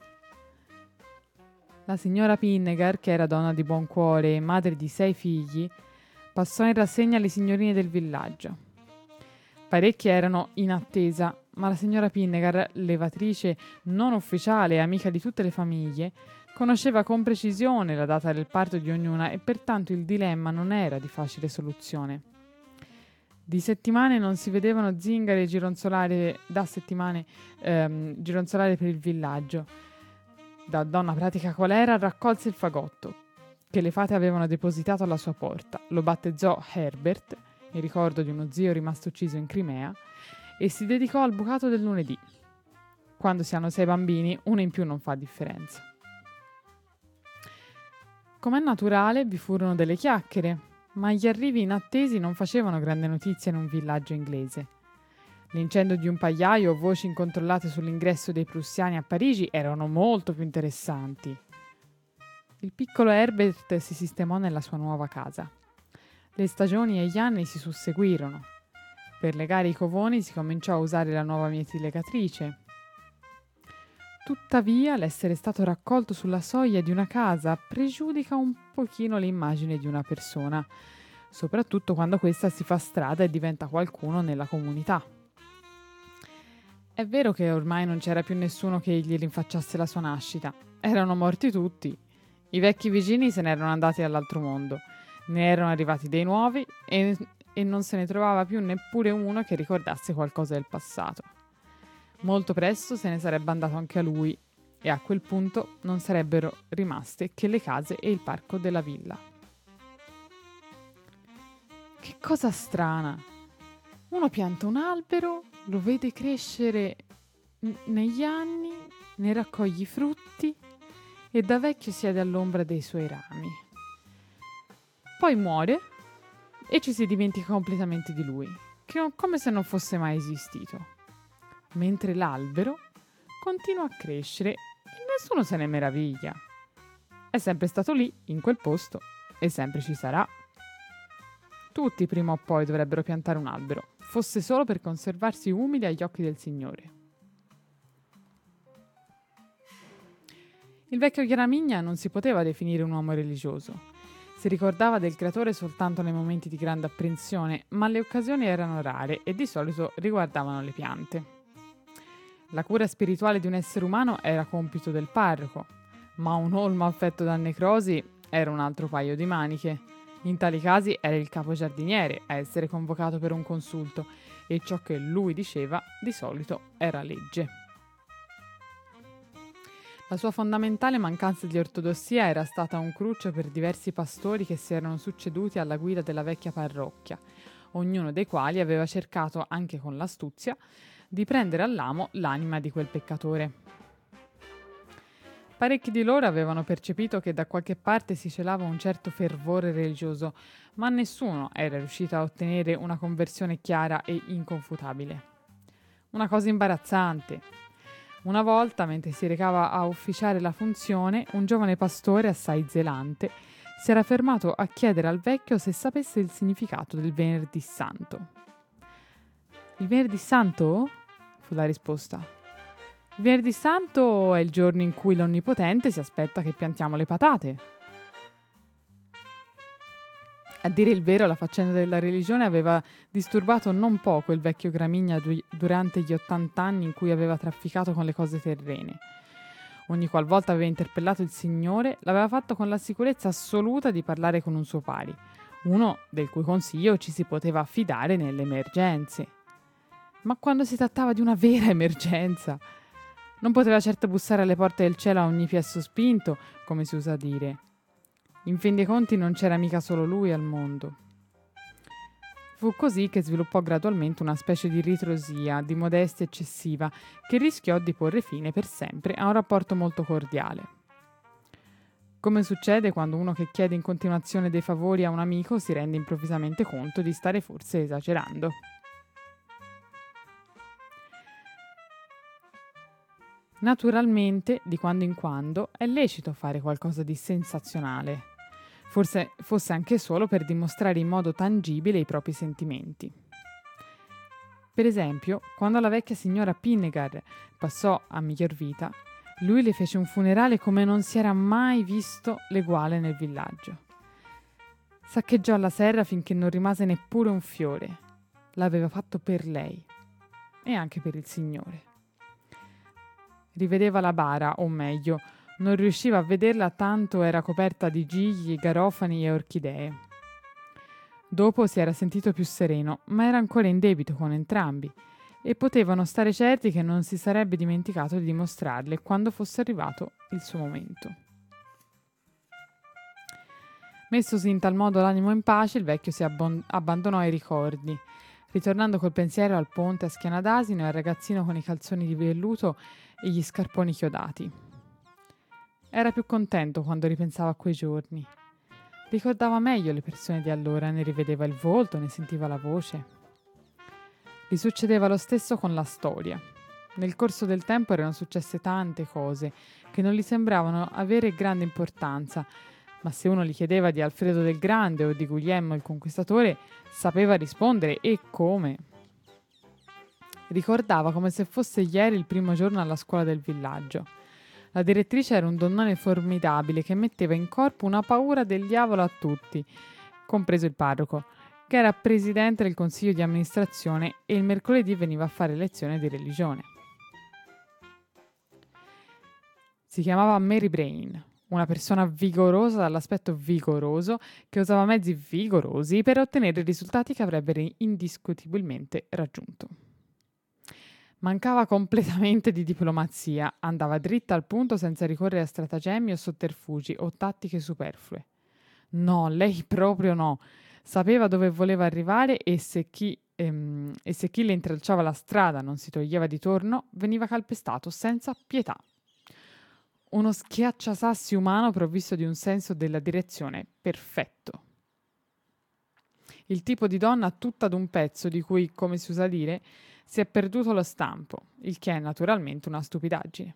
La signora Pinnegar, che era donna di buon cuore e madre di sei figli, passò in rassegna le signorine del villaggio. Parecchie erano in attesa, ma la signora Pinnegar, levatrice non ufficiale e amica di tutte le famiglie, conosceva con precisione la data del parto di ognuna e pertanto il dilemma non era di facile soluzione. Di settimane non si vedevano zingare gironzolare da settimane ehm, gironzolare per il villaggio. Da donna pratica qual era, raccolse il fagotto che le fate avevano depositato alla sua porta, lo battezzò Herbert, in ricordo di uno zio rimasto ucciso in Crimea, e si dedicò al bucato del lunedì. Quando si hanno sei bambini, uno in più non fa differenza. Com'è naturale, vi furono delle chiacchiere, ma gli arrivi inattesi non facevano grande notizia in un villaggio inglese. L'incendio di un pagliaio o voci incontrollate sull'ingresso dei prussiani a Parigi erano molto più interessanti. Il piccolo Herbert si sistemò nella sua nuova casa. Le stagioni e gli anni si susseguirono. Per legare i covoni si cominciò a usare la nuova mietilegatrice. Tuttavia, l'essere stato raccolto sulla soglia di una casa pregiudica un pochino l'immagine di una persona, soprattutto quando questa si fa strada e diventa qualcuno nella comunità. È vero che ormai non c'era più nessuno che gli rinfacciasse la sua nascita. Erano morti tutti. I vecchi vicini se n'erano andati all'altro mondo. Ne erano arrivati dei nuovi e, e non se ne trovava più neppure uno che ricordasse qualcosa del passato. Molto presto se ne sarebbe andato anche a lui e a quel punto non sarebbero rimaste che le case e il parco della villa. Che cosa strana! Uno pianta un albero, lo vede crescere n- negli anni, ne raccoglie i frutti e da vecchio siede all'ombra dei suoi rami. Poi muore e ci si dimentica completamente di lui, che come se non fosse mai esistito. Mentre l'albero continua a crescere e nessuno se ne meraviglia. È sempre stato lì, in quel posto, e sempre ci sarà. Tutti prima o poi dovrebbero piantare un albero, fosse solo per conservarsi umili agli occhi del Signore. Il vecchio Gramigna non si poteva definire un uomo religioso. Si ricordava del creatore soltanto nei momenti di grande apprensione, ma le occasioni erano rare e di solito riguardavano le piante. La cura spirituale di un essere umano era compito del parroco, ma un olmo affetto da necrosi era un altro paio di maniche. In tali casi era il capo giardiniere a essere convocato per un consulto e ciò che lui diceva di solito era legge. La sua fondamentale mancanza di ortodossia era stata un cruccio per diversi pastori che si erano succeduti alla guida della vecchia parrocchia, ognuno dei quali aveva cercato, anche con l'astuzia, di prendere all'amo l'anima di quel peccatore. Parecchi di loro avevano percepito che da qualche parte si celava un certo fervore religioso, ma nessuno era riuscito a ottenere una conversione chiara e inconfutabile. Una cosa imbarazzante. Una volta, mentre si recava a ufficiare la funzione, un giovane pastore assai zelante si era fermato a chiedere al vecchio se sapesse il significato del Venerdì Santo. «Il Venerdì Santo?» fu la risposta. «Il Venerdì Santo è il giorno in cui l'Onnipotente si aspetta che piantiamo le patate». A dire il vero, la faccenda della religione aveva disturbato non poco il vecchio Gramigna du- durante gli ottanta anni in cui aveva trafficato con le cose terrene. Ogni qualvolta aveva interpellato il Signore, l'aveva fatto con la sicurezza assoluta di parlare con un suo pari, uno del cui consiglio ci si poteva affidare nelle emergenze. Ma quando si trattava di una vera emergenza, non poteva certo bussare alle porte del cielo a ogni piè sospinto, come si usa dire. In fin dei conti non c'era mica solo lui al mondo. Fu così che sviluppò gradualmente una specie di ritrosia, di modestia eccessiva, che rischiò di porre fine per sempre a un rapporto molto cordiale. Come succede quando uno che chiede in continuazione dei favori a un amico si rende improvvisamente conto di stare forse esagerando. Naturalmente, di quando in quando, è lecito fare qualcosa di sensazionale, forse fosse anche solo per dimostrare in modo tangibile i propri sentimenti. Per esempio, quando la vecchia signora Pinnegar passò a miglior vita, lui le fece un funerale come non si era mai visto l'eguale nel villaggio. Saccheggiò la serra finché non rimase neppure un fiore. L'aveva fatto per lei e anche per il signore. Rivedeva la bara, o meglio, non riusciva a vederla tanto era coperta di gigli, garofani e orchidee. Dopo si era sentito più sereno, ma era ancora in debito con entrambi e potevano stare certi che non si sarebbe dimenticato di dimostrarle quando fosse arrivato il suo momento. Messosi in tal modo l'animo in pace, il vecchio si abbon- abbandonò ai ricordi, ritornando col pensiero al ponte a schiena d'asino e al ragazzino con i calzoni di velluto e gli scarponi chiodati. Era più contento quando ripensava a quei giorni. Ricordava meglio le persone di allora, ne rivedeva il volto, ne sentiva la voce. Gli succedeva lo stesso con la storia. Nel corso del tempo erano successe tante cose che non gli sembravano avere grande importanza, ma se uno gli chiedeva di Alfredo del Grande o di Guglielmo il Conquistatore, sapeva rispondere e come. Ricordava come se fosse ieri il primo giorno alla scuola del villaggio. La direttrice era un donnone formidabile che metteva in corpo una paura del diavolo a tutti, compreso il parroco, che era presidente del consiglio di amministrazione e il mercoledì veniva a fare lezione di religione. Si chiamava Mary Brain, una persona vigorosa dall'aspetto vigoroso che usava mezzi vigorosi per ottenere i risultati che avrebbero indiscutibilmente raggiunto. Mancava completamente di diplomazia, andava dritta al punto senza ricorrere a stratagemmi o sotterfugi o tattiche superflue. No, lei proprio no. Sapeva dove voleva arrivare e se chi, ehm, e se chi le intralciava la strada non si toglieva di torno, veniva calpestato senza pietà. Uno schiacciasassi umano provvisto di un senso della direzione perfetto. Il tipo di donna tutta d'un pezzo di cui, come si usa dire, si è perduto lo stampo, il che è naturalmente una stupidaggine.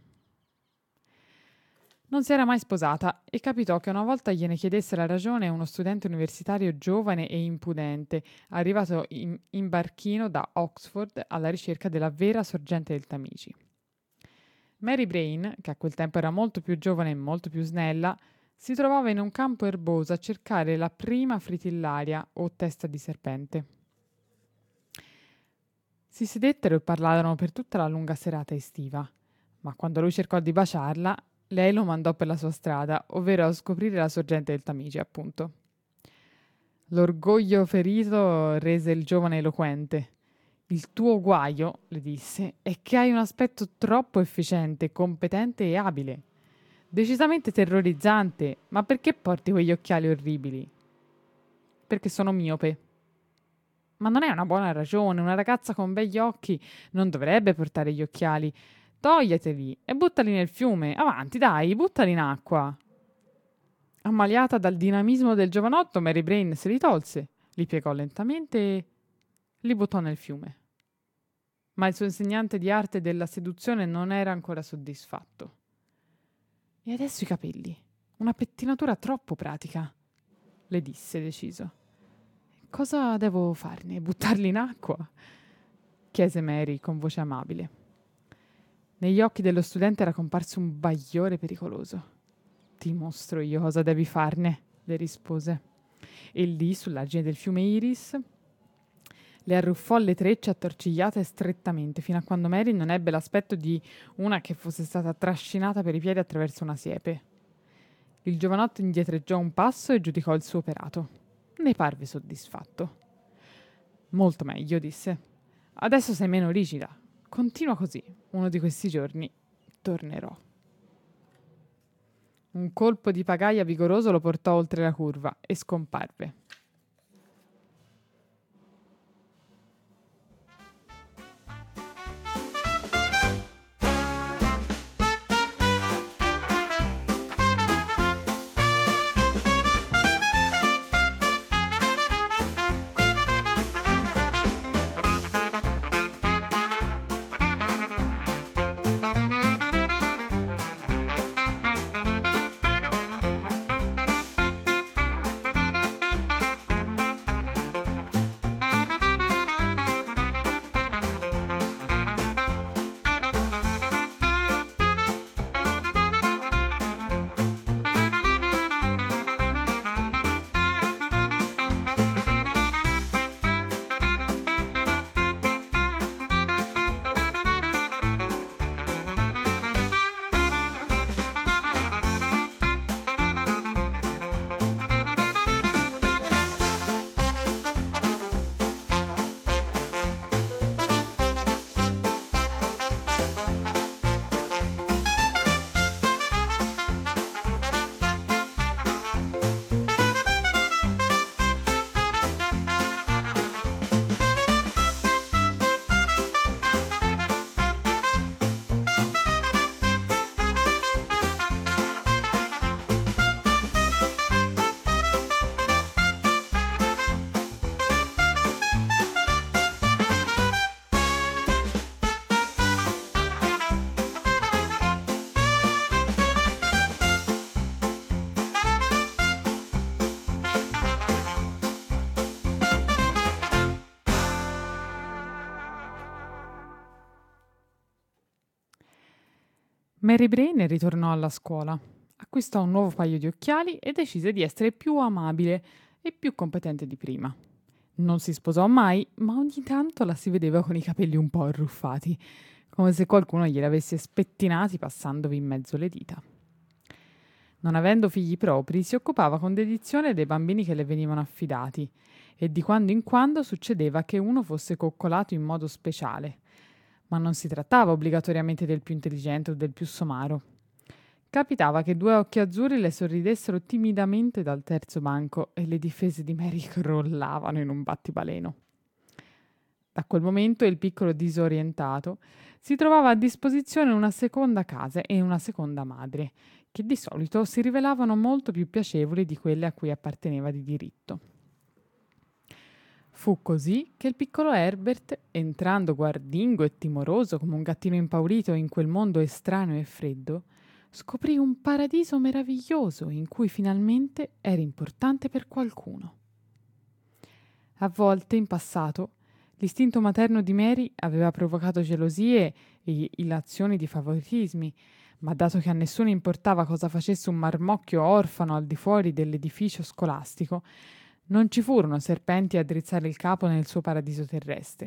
Non si era mai sposata e capitò che una volta gliene chiedesse la ragione uno studente universitario giovane e impudente, arrivato in, in barchino da Oxford alla ricerca della vera sorgente del Tamigi. Mary Brain, che a quel tempo era molto più giovane e molto più snella, si trovava in un campo erboso a cercare la prima fritillaria o testa di serpente. Si sedettero e parlarono per tutta la lunga serata estiva, ma quando lui cercò di baciarla, lei lo mandò per la sua strada, ovvero a scoprire la sorgente del Tamigi, appunto. L'orgoglio ferito rese il giovane eloquente. «Il tuo guaio», le disse, «è che hai un aspetto troppo efficiente, competente e abile. Decisamente terrorizzante, ma perché porti quegli occhiali orribili?» «Perché sono miope». «Ma non è una buona ragione, una ragazza con begli occhi non dovrebbe portare gli occhiali. Toglieteli e buttali nel fiume. Avanti, dai, buttali in acqua». Ammaliata dal dinamismo del giovanotto, Mary Brain se li tolse, li piegò lentamente e li buttò nel fiume. Ma il suo insegnante di arte della seduzione non era ancora soddisfatto. «E adesso i capelli? Una pettinatura troppo pratica», le disse deciso. «Cosa devo farne? Buttarli in acqua?» chiese Mary con voce amabile. Negli occhi dello studente era comparso un bagliore pericoloso. «Ti mostro io cosa devi farne», le rispose. E lì, sull'argine del fiume Iris, le arruffò le trecce attorcigliate strettamente, fino a quando Mary non ebbe l'aspetto di una che fosse stata trascinata per i piedi attraverso una siepe. Il giovanotto indietreggiò un passo e giudicò il suo operato. Ne parve soddisfatto. «Molto meglio», disse. «Adesso sei meno rigida. Continua così. Uno di questi giorni tornerò». Un colpo di pagaia vigoroso lo portò oltre la curva e scomparve. Mary Brain ritornò alla scuola, acquistò un nuovo paio di occhiali e decise di essere più amabile e più competente di prima. Non si sposò mai, ma ogni tanto la si vedeva con i capelli un po' arruffati, come se qualcuno glieli avesse spettinati passandovi in mezzo le dita. Non avendo figli propri, si occupava con dedizione dei bambini che le venivano affidati e di quando in quando succedeva che uno fosse coccolato in modo speciale. Ma non si trattava obbligatoriamente del più intelligente o del più somaro. Capitava che due occhi azzurri le sorridessero timidamente dal terzo banco e le difese di Mary crollavano in un battibaleno. Da quel momento il piccolo disorientato si trovava a disposizione una seconda casa e una seconda madre, che di solito si rivelavano molto più piacevoli di quelle a cui apparteneva di diritto. Fu così che il piccolo Herbert, entrando guardingo e timoroso come un gattino impaurito in quel mondo estraneo e freddo, scoprì un paradiso meraviglioso in cui finalmente era importante per qualcuno. A volte, in passato, l'istinto materno di Mary aveva provocato gelosie e ilazioni di favoritismi, ma dato che a nessuno importava cosa facesse un marmocchio orfano al di fuori dell'edificio scolastico, non ci furono serpenti a drizzare il capo nel suo paradiso terrestre.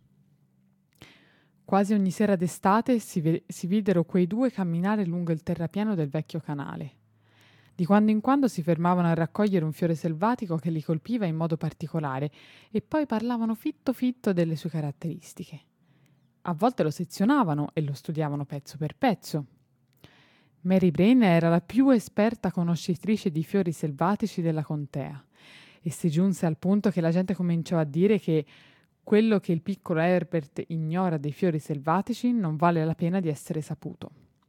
Quasi ogni sera d'estate si, ve- si videro quei due camminare lungo il terrapieno del vecchio canale. Di quando in quando si fermavano a raccogliere un fiore selvatico che li colpiva in modo particolare e poi parlavano fitto fitto delle sue caratteristiche. A volte lo sezionavano e lo studiavano pezzo per pezzo. Mary Brain era la più esperta conoscitrice di fiori selvatici della contea e si giunse al punto che la gente cominciò a dire che quello che il piccolo Herbert ignora dei fiori selvatici non vale la pena di essere saputo.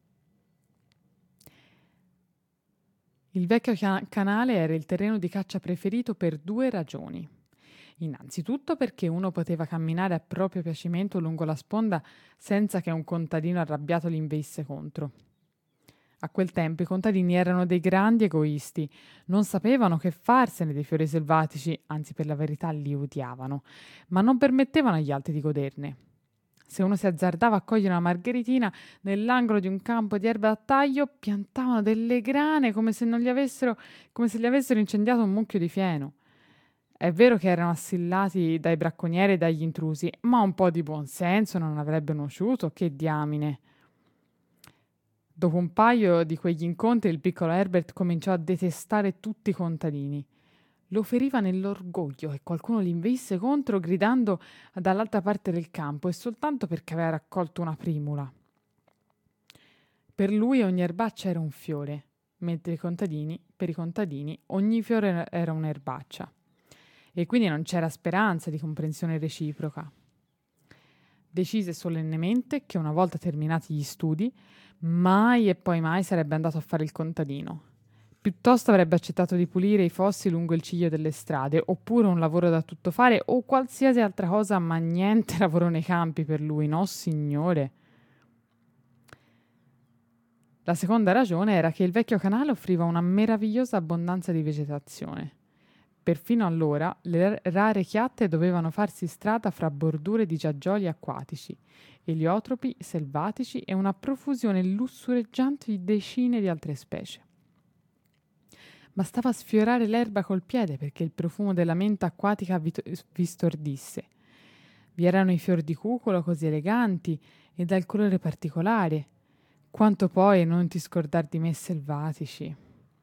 Il vecchio ca- canale era il terreno di caccia preferito per due ragioni. Innanzitutto perché uno poteva camminare a proprio piacimento lungo la sponda senza che un contadino arrabbiato li inveisse contro. A quel tempo i contadini erano dei grandi egoisti, non sapevano che farsene dei fiori selvatici, anzi per la verità li odiavano, ma non permettevano agli altri di goderne. Se uno si azzardava a cogliere una margheritina nell'angolo di un campo di erba da taglio, piantavano delle grane come se non gli avessero, come se gli avessero incendiato un mucchio di fieno. È vero che erano assillati dai bracconieri e dagli intrusi, ma un po' di buonsenso non avrebbe nuociuto, che diamine. Dopo un paio di quegli incontri il piccolo Herbert cominciò a detestare tutti i contadini. Lo feriva nell'orgoglio che qualcuno gli inveisse contro gridando dall'altra parte del campo e soltanto perché aveva raccolto una primula. Per lui ogni erbaccia era un fiore, mentre i contadini, per i contadini ogni fiore era un'erbaccia. E quindi non c'era speranza di comprensione reciproca. Decise solennemente che una volta terminati gli studi, mai e poi mai sarebbe andato a fare il contadino. Piuttosto avrebbe accettato di pulire i fossi lungo il ciglio delle strade, oppure un lavoro da tuttofare o qualsiasi altra cosa, ma niente lavoro nei campi per lui, no signore. La seconda ragione era che il vecchio canale offriva una meravigliosa abbondanza di vegetazione. Perfino allora le rare chiatte dovevano farsi strada fra bordure di giaggioli acquatici, eliotropi selvatici e una profusione lussureggiante di decine di altre specie. Bastava sfiorare l'erba col piede perché il profumo della menta acquatica vi, vi stordisse. Vi erano i fior di cucolo così eleganti e dal colore particolare. Quanto poi non ti scordar di me selvatici.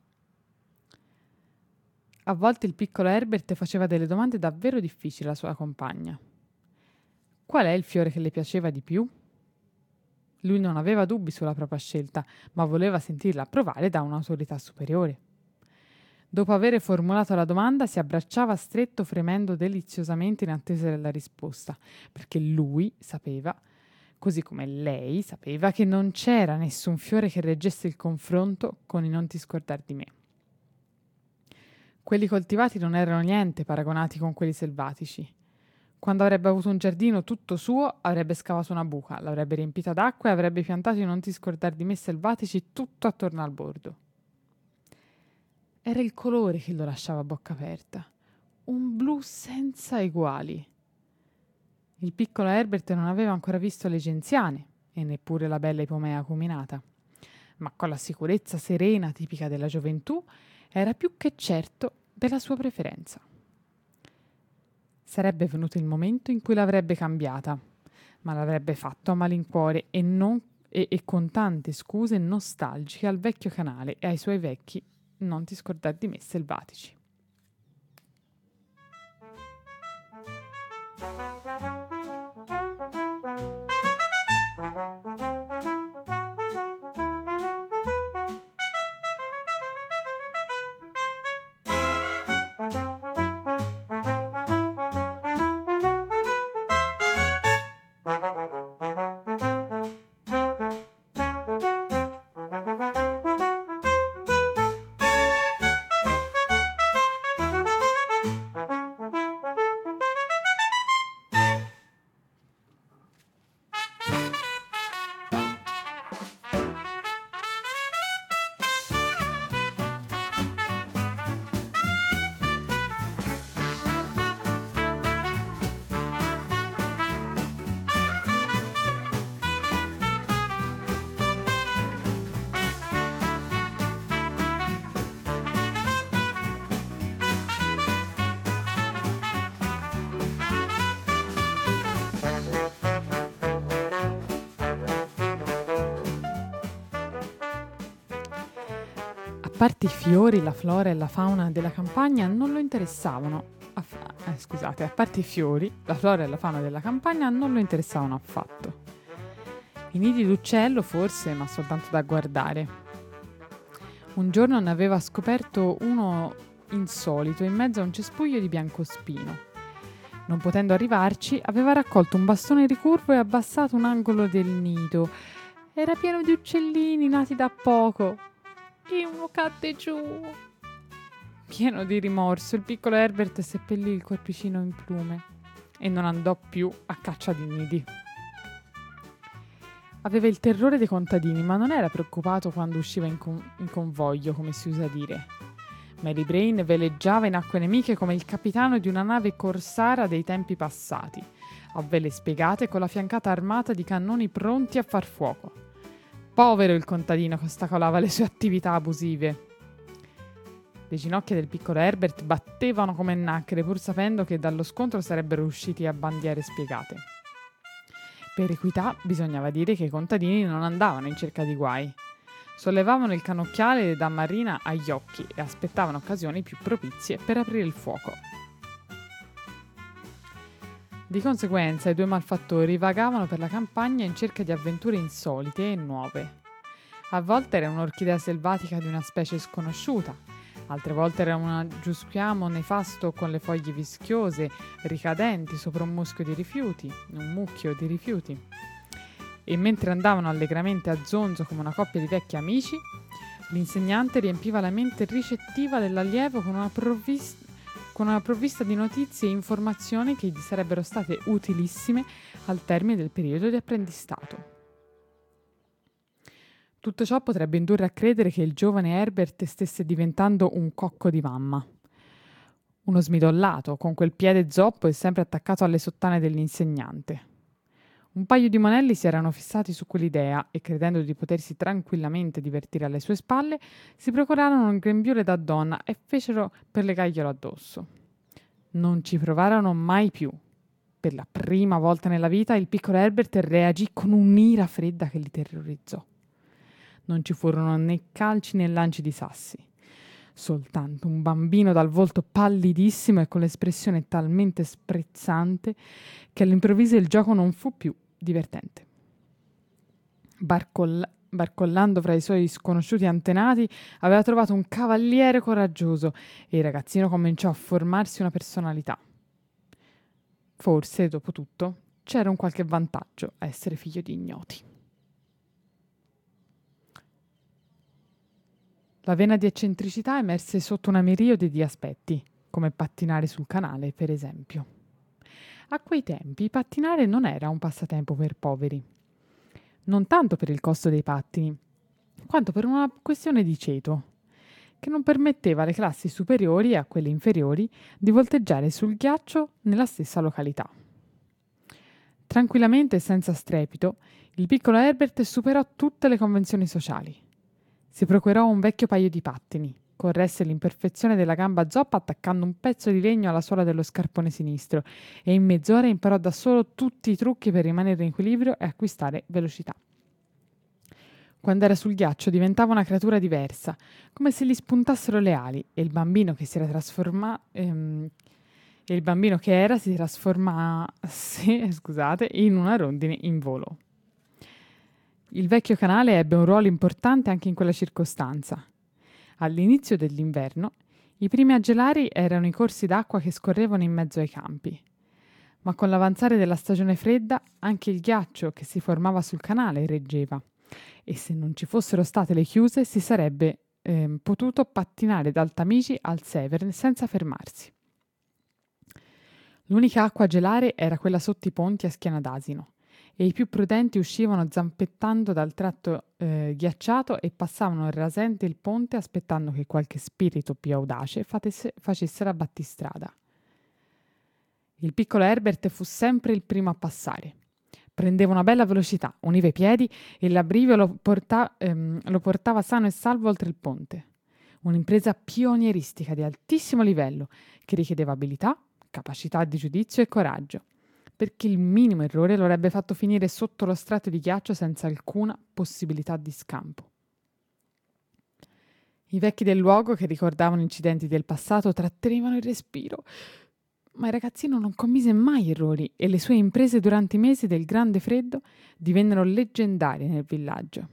A volte il piccolo Herbert faceva delle domande davvero difficili alla sua compagna. Qual è il fiore che le piaceva di più? Lui non aveva dubbi sulla propria scelta, ma voleva sentirla approvare da un'autorità superiore. Dopo aver formulato la domanda, si abbracciava stretto, fremendo deliziosamente in attesa della risposta, perché lui sapeva, così come lei sapeva, che non c'era nessun fiore che reggesse il confronto con i non ti scordar di me. Quelli coltivati non erano niente paragonati con quelli selvatici. Quando avrebbe avuto un giardino tutto suo, avrebbe scavato una buca, l'avrebbe riempita d'acqua e avrebbe piantato i non ti scordar di me selvatici tutto attorno al bordo. Era il colore che lo lasciava a bocca aperta, un blu senza eguali. Il piccolo Herbert non aveva ancora visto le genziane e neppure la bella ipomea acuminata. ma con la sicurezza serena tipica della gioventù, era più che certo della sua preferenza. Sarebbe venuto il momento in cui l'avrebbe cambiata, ma l'avrebbe fatto a malincuore e, non, e, e con tante scuse nostalgiche al vecchio canale e ai suoi vecchi non ti scordar di me selvatici. A parte i fiori, la flora e la fauna della campagna non lo interessavano. Aff- eh, scusate, a parte i fiori, la flora e la fauna della campagna non lo interessavano affatto. I nidi d'uccello forse, ma soltanto da guardare. Un giorno ne aveva scoperto uno insolito in mezzo a un cespuglio di biancospino. Non potendo arrivarci, aveva raccolto un bastone ricurvo e abbassato un angolo del nido. Era pieno di uccellini nati da poco. E uno cadde giù. Pieno di rimorso, il piccolo Herbert seppellì il corpicino in plume e non andò più a caccia di nidi. Aveva il terrore dei contadini, ma non era preoccupato quando usciva in, con- in convoglio, come si usa dire. Mary Brain veleggiava in acque nemiche come il capitano di una nave corsara dei tempi passati, a vele spiegate con la fiancata armata di cannoni pronti a far fuoco. Povero il contadino che ostacolava le sue attività abusive. Le ginocchia del piccolo Herbert battevano come nacchere, pur sapendo che dallo scontro sarebbero usciti a bandiere spiegate. Per equità bisognava dire che i contadini non andavano in cerca di guai. Sollevavano il cannocchiale da marina agli occhi e aspettavano occasioni più propizie per aprire il fuoco. Di conseguenza i due malfattori vagavano per la campagna in cerca di avventure insolite e nuove. A volte era un'orchidea selvatica di una specie sconosciuta, altre volte era un giuschiamo nefasto con le foglie vischiose, ricadenti sopra un muschio di rifiuti, un mucchio di rifiuti. E mentre andavano allegramente a zonzo come una coppia di vecchi amici, l'insegnante riempiva la mente ricettiva dell'allievo con una provvista con una provvista di notizie e informazioni che gli sarebbero state utilissime al termine del periodo di apprendistato. Tutto ciò potrebbe indurre a credere che il giovane Herbert stesse diventando un cocco di mamma. Uno smidollato, con quel piede zoppo e sempre attaccato alle sottane dell'insegnante. Un paio di monelli si erano fissati su quell'idea e, credendo di potersi tranquillamente divertire alle sue spalle, si procurarono un grembiule da donna e fecero per legarglielo addosso. Non ci provarono mai più. Per la prima volta nella vita il piccolo Herbert reagì con un'ira fredda che li terrorizzò. Non ci furono né calci né lanci di sassi. Soltanto un bambino dal volto pallidissimo e con l'espressione talmente sprezzante che all'improvviso il gioco non fu più divertente. Barcoll- barcollando fra i suoi sconosciuti antenati, aveva trovato un cavaliere coraggioso e il ragazzino cominciò a formarsi una personalità. Forse, dopo tutto, c'era un qualche vantaggio a essere figlio di ignoti. La vena di eccentricità emerse sotto una miriade di aspetti, come pattinare sul canale, per esempio. A quei tempi pattinare non era un passatempo per poveri. Non tanto per il costo dei pattini, quanto per una questione di ceto, che non permetteva alle classi superiori e a quelle inferiori di volteggiare sul ghiaccio nella stessa località. Tranquillamente e senza strepito, il piccolo Herbert superò tutte le convenzioni sociali. Si procurò un vecchio paio di pattini, corresse l'imperfezione della gamba zoppa attaccando un pezzo di legno alla suola dello scarpone sinistro e in mezz'ora imparò da solo tutti i trucchi per rimanere in equilibrio e acquistare velocità. Quando era sul ghiaccio diventava una creatura diversa, come se gli spuntassero le ali, e il bambino che si era trasformato ehm, e il bambino che era si trasformasse, scusate, in una rondine in volo. Il vecchio canale ebbe un ruolo importante anche in quella circostanza. All'inizio dell'inverno, i primi a gelare erano i corsi d'acqua che scorrevano in mezzo ai campi. Ma con l'avanzare della stagione fredda, anche il ghiaccio che si formava sul canale reggeva. E se non ci fossero state le chiuse, si sarebbe eh, potuto pattinare dal Tamigi al Severn senza fermarsi. L'unica acqua a gelare era quella sotto i ponti a schiena d'asino, e i più prudenti uscivano zampettando dal tratto eh, ghiacciato e passavano rasente il ponte aspettando che qualche spirito più audace fatesse, facesse la battistrada. Il piccolo Herbert fu sempre il primo a passare. Prendeva una bella velocità, univa i piedi e l'abbrivio lo, porta, ehm, lo portava sano e salvo oltre il ponte. Un'impresa pionieristica di altissimo livello che richiedeva abilità, capacità di giudizio e coraggio, perché il minimo errore lo avrebbe fatto finire sotto lo strato di ghiaccio senza alcuna possibilità di scampo. I vecchi del luogo, che ricordavano incidenti del passato, trattenevano il respiro. Ma il ragazzino non commise mai errori e le sue imprese durante i mesi del grande freddo divennero leggendarie nel villaggio.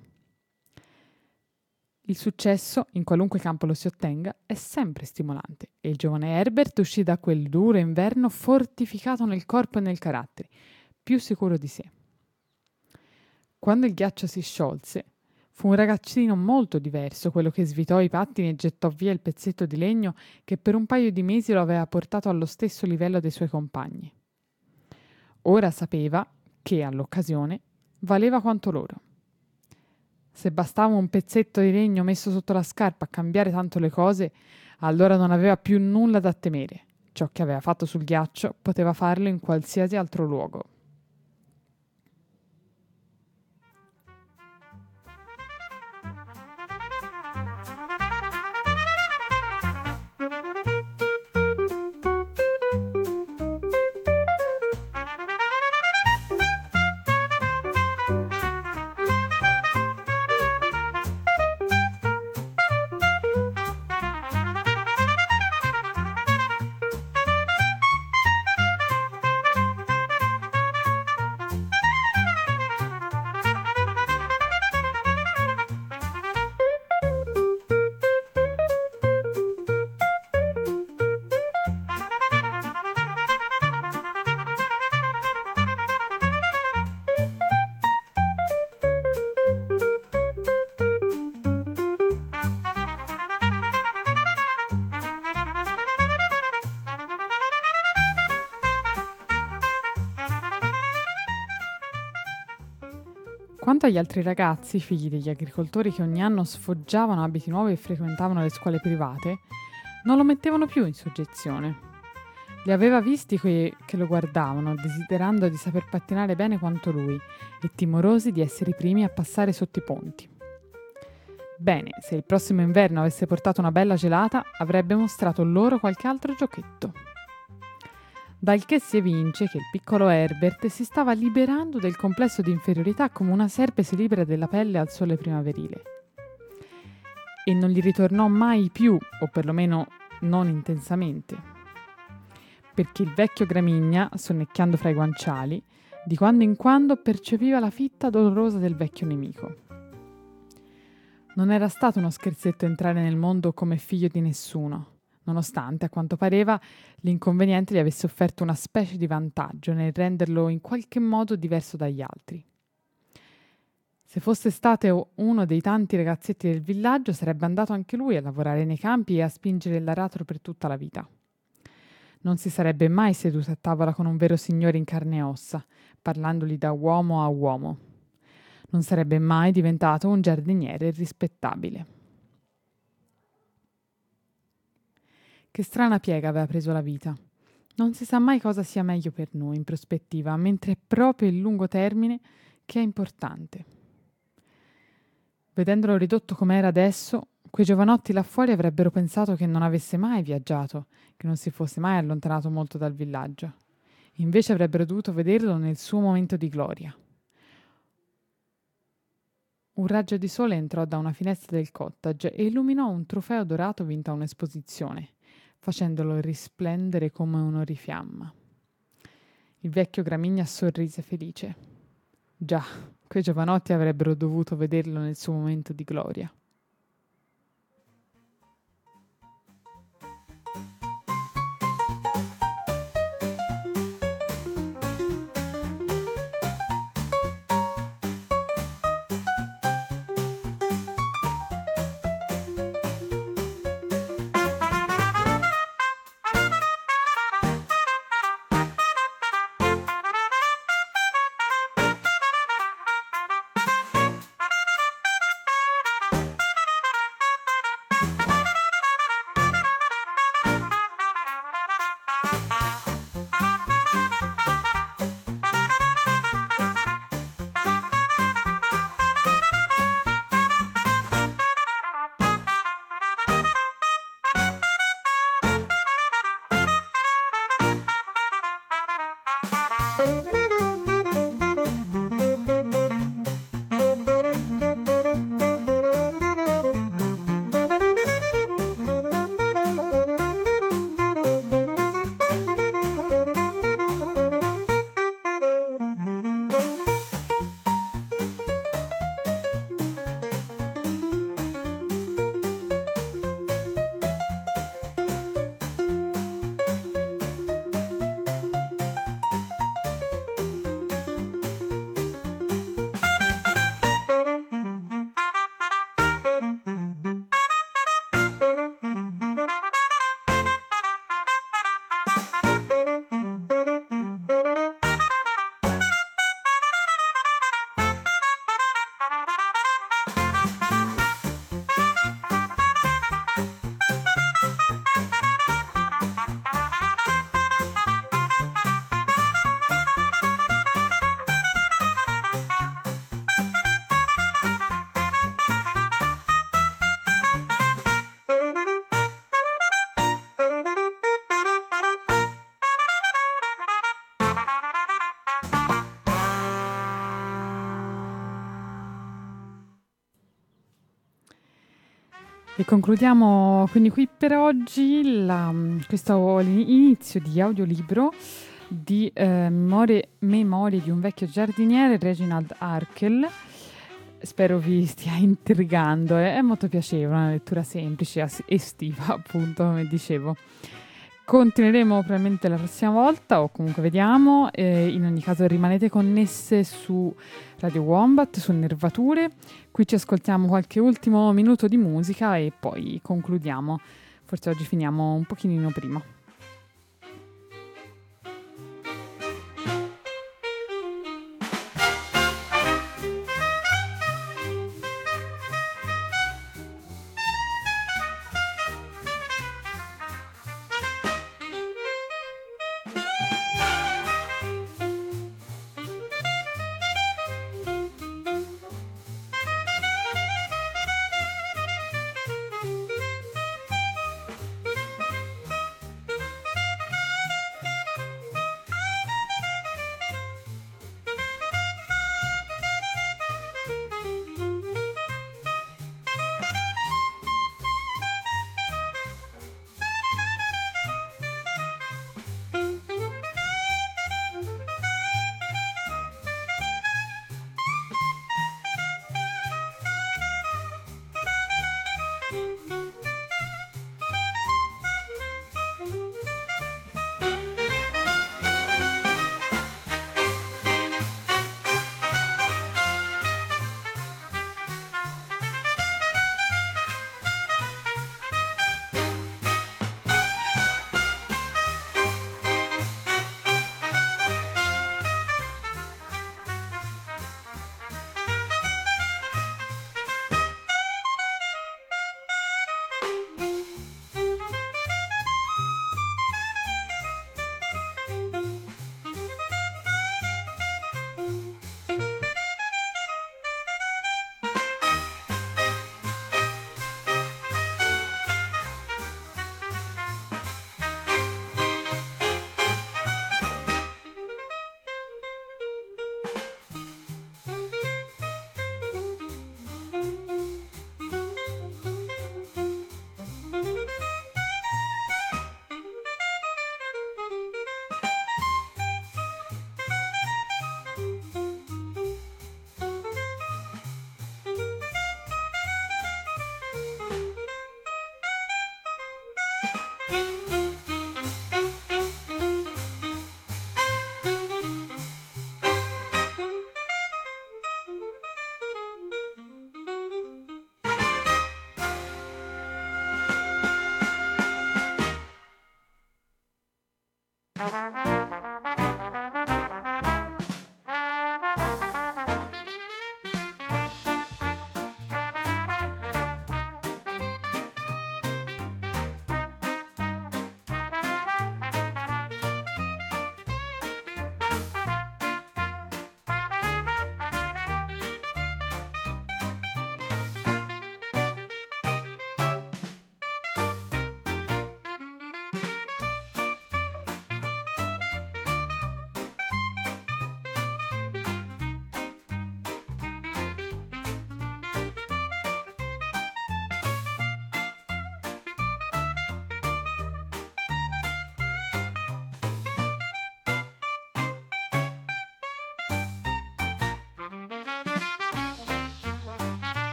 Il successo, in qualunque campo lo si ottenga, è sempre stimolante e il giovane Herbert uscì da quel duro inverno fortificato nel corpo e nel carattere, più sicuro di sé. Quando il ghiaccio si sciolse, fu un ragazzino molto diverso quello che svitò i pattini e gettò via il pezzetto di legno che per un paio di mesi lo aveva portato allo stesso livello dei suoi compagni. Ora sapeva che, all'occasione, valeva quanto loro. Se bastava un pezzetto di legno messo sotto la scarpa a cambiare tanto le cose, allora non aveva più nulla da temere. Ciò che aveva fatto sul ghiaccio poteva farlo in qualsiasi altro luogo. Quanto agli altri ragazzi, figli degli agricoltori che ogni anno sfoggiavano abiti nuovi e frequentavano le scuole private, non lo mettevano più in soggezione. Li aveva visti que- che lo guardavano, desiderando di saper pattinare bene quanto lui e timorosi di essere i primi a passare sotto i ponti. Bene, se il prossimo inverno avesse portato una bella gelata, avrebbe mostrato loro qualche altro giochetto. Dal che si evince che il piccolo Herbert si stava liberando del complesso di inferiorità come una serpe si libera della pelle al sole primaverile. E non gli ritornò mai più, o perlomeno non intensamente, perché il vecchio Gramigna, sonnecchiando fra i guanciali, di quando in quando percepiva la fitta dolorosa del vecchio nemico. Non era stato uno scherzetto entrare nel mondo come figlio di nessuno, nonostante, a quanto pareva, l'inconveniente gli avesse offerto una specie di vantaggio nel renderlo in qualche modo diverso dagli altri. Se fosse stato uno dei tanti ragazzetti del villaggio, sarebbe andato anche lui a lavorare nei campi e a spingere l'aratro per tutta la vita. Non si sarebbe mai seduto a tavola con un vero signore in carne e ossa, parlandogli da uomo a uomo. Non sarebbe mai diventato un giardiniere rispettabile. Che strana piega aveva preso la vita. Non si sa mai cosa sia meglio per noi in prospettiva, mentre è proprio il lungo termine che è importante. Vedendolo ridotto com'era adesso, quei giovanotti là fuori avrebbero pensato che non avesse mai viaggiato, che non si fosse mai allontanato molto dal villaggio. Invece avrebbero dovuto vederlo nel suo momento di gloria. Un raggio di sole entrò da una finestra del cottage e illuminò un trofeo dorato vinto a un'esposizione, facendolo risplendere come un'orifiamma. Il vecchio Gramigna sorrise felice. Già, quei giovanotti avrebbero dovuto vederlo nel suo momento di gloria. E concludiamo quindi qui per oggi la, questo inizio di audiolibro di eh, memorie, memorie di un vecchio giardiniere, Reginald Harkel. Spero vi stia intrigando, è, è molto piacevole, una lettura semplice, estiva appunto, come dicevo. Continueremo probabilmente la prossima volta, o comunque vediamo. Eh, in ogni caso rimanete connesse su Radio Wombat, su Nervature. Qui ci ascoltiamo qualche ultimo minuto di musica e poi concludiamo. Forse oggi finiamo un pochino prima.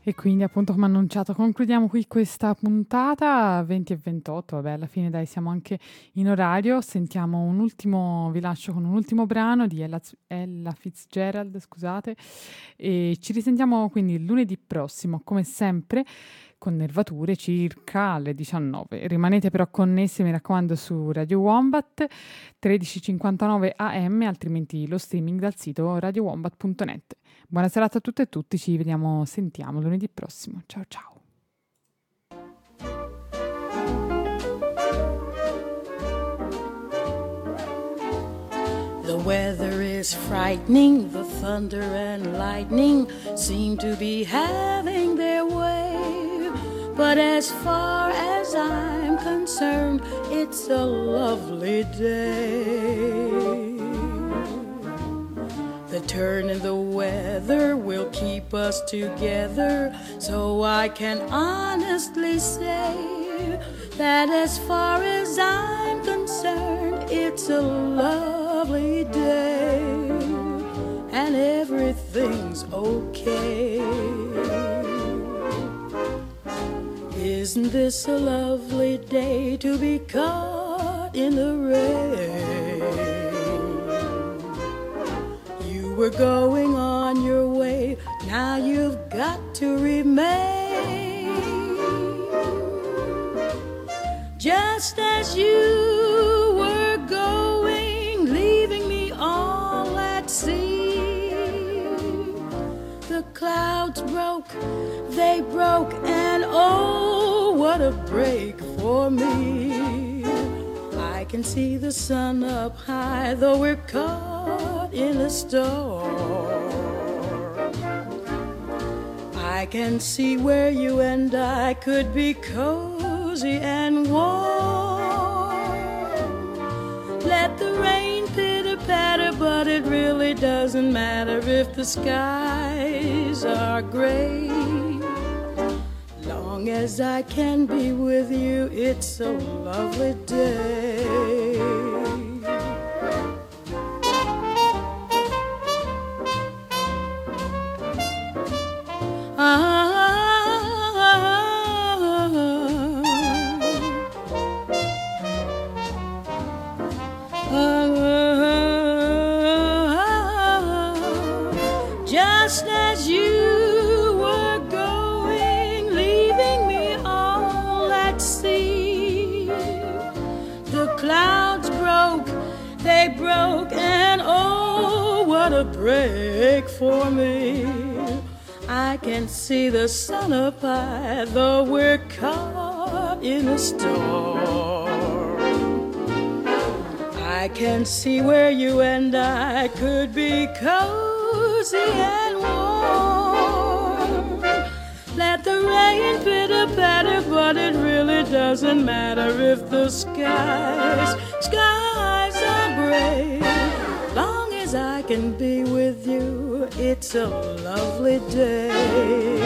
E quindi appunto come annunciato concludiamo qui questa puntata venti e ventotto, vabbè alla fine dai siamo anche in orario, sentiamo un ultimo, vi lascio con un ultimo brano di Ella, Ella Fitzgerald, scusate, e ci risentiamo quindi lunedì prossimo come sempre con Nervature circa alle diciannove. Rimanete però connessi, mi raccomando, su Radio Wombat tredici cinquantanove A M, altrimenti lo streaming dal sito radio wombat punto net. Buona serata a tutte e tutti, ci vediamo, sentiamo lunedì prossimo. Ciao ciao. The weather is frightening, the thunder and lightning seem to be having their way. But as far as I'm concerned, it's a lovely day. The turn in the weather will keep us together, so I can honestly say that as far as I'm concerned, it's a lovely day, and everything's okay. Isn't this a lovely day to be caught in the rain? You were going on your way, now you've got to remain. Just as you were going, leaving me all at sea, the clouds broke, they broke, and oh, what a break for me. I can see the sun up high, though we're caught in a storm. I can see where you and I could be cozy and warm. Let the rain pitter-patter, but it really doesn't matter if the skies are gray. Long as I can be with you, it's a lovely day. Ah, just as you were going, leaving me all at sea, the clouds broke, they broke, and oh, what a break for me. I can see the sun up high, though we're caught in a storm. I can see where you and I could be cozy and warm. Let the rain pitter-patter, but it really doesn't matter if the skies, skies are gray. Long as I can be with you, it's a lovely day.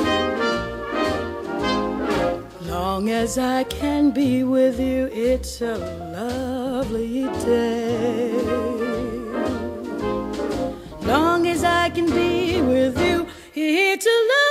Long as I can be with you, it's a lovely day. Long as I can be with you, it's a lovely day.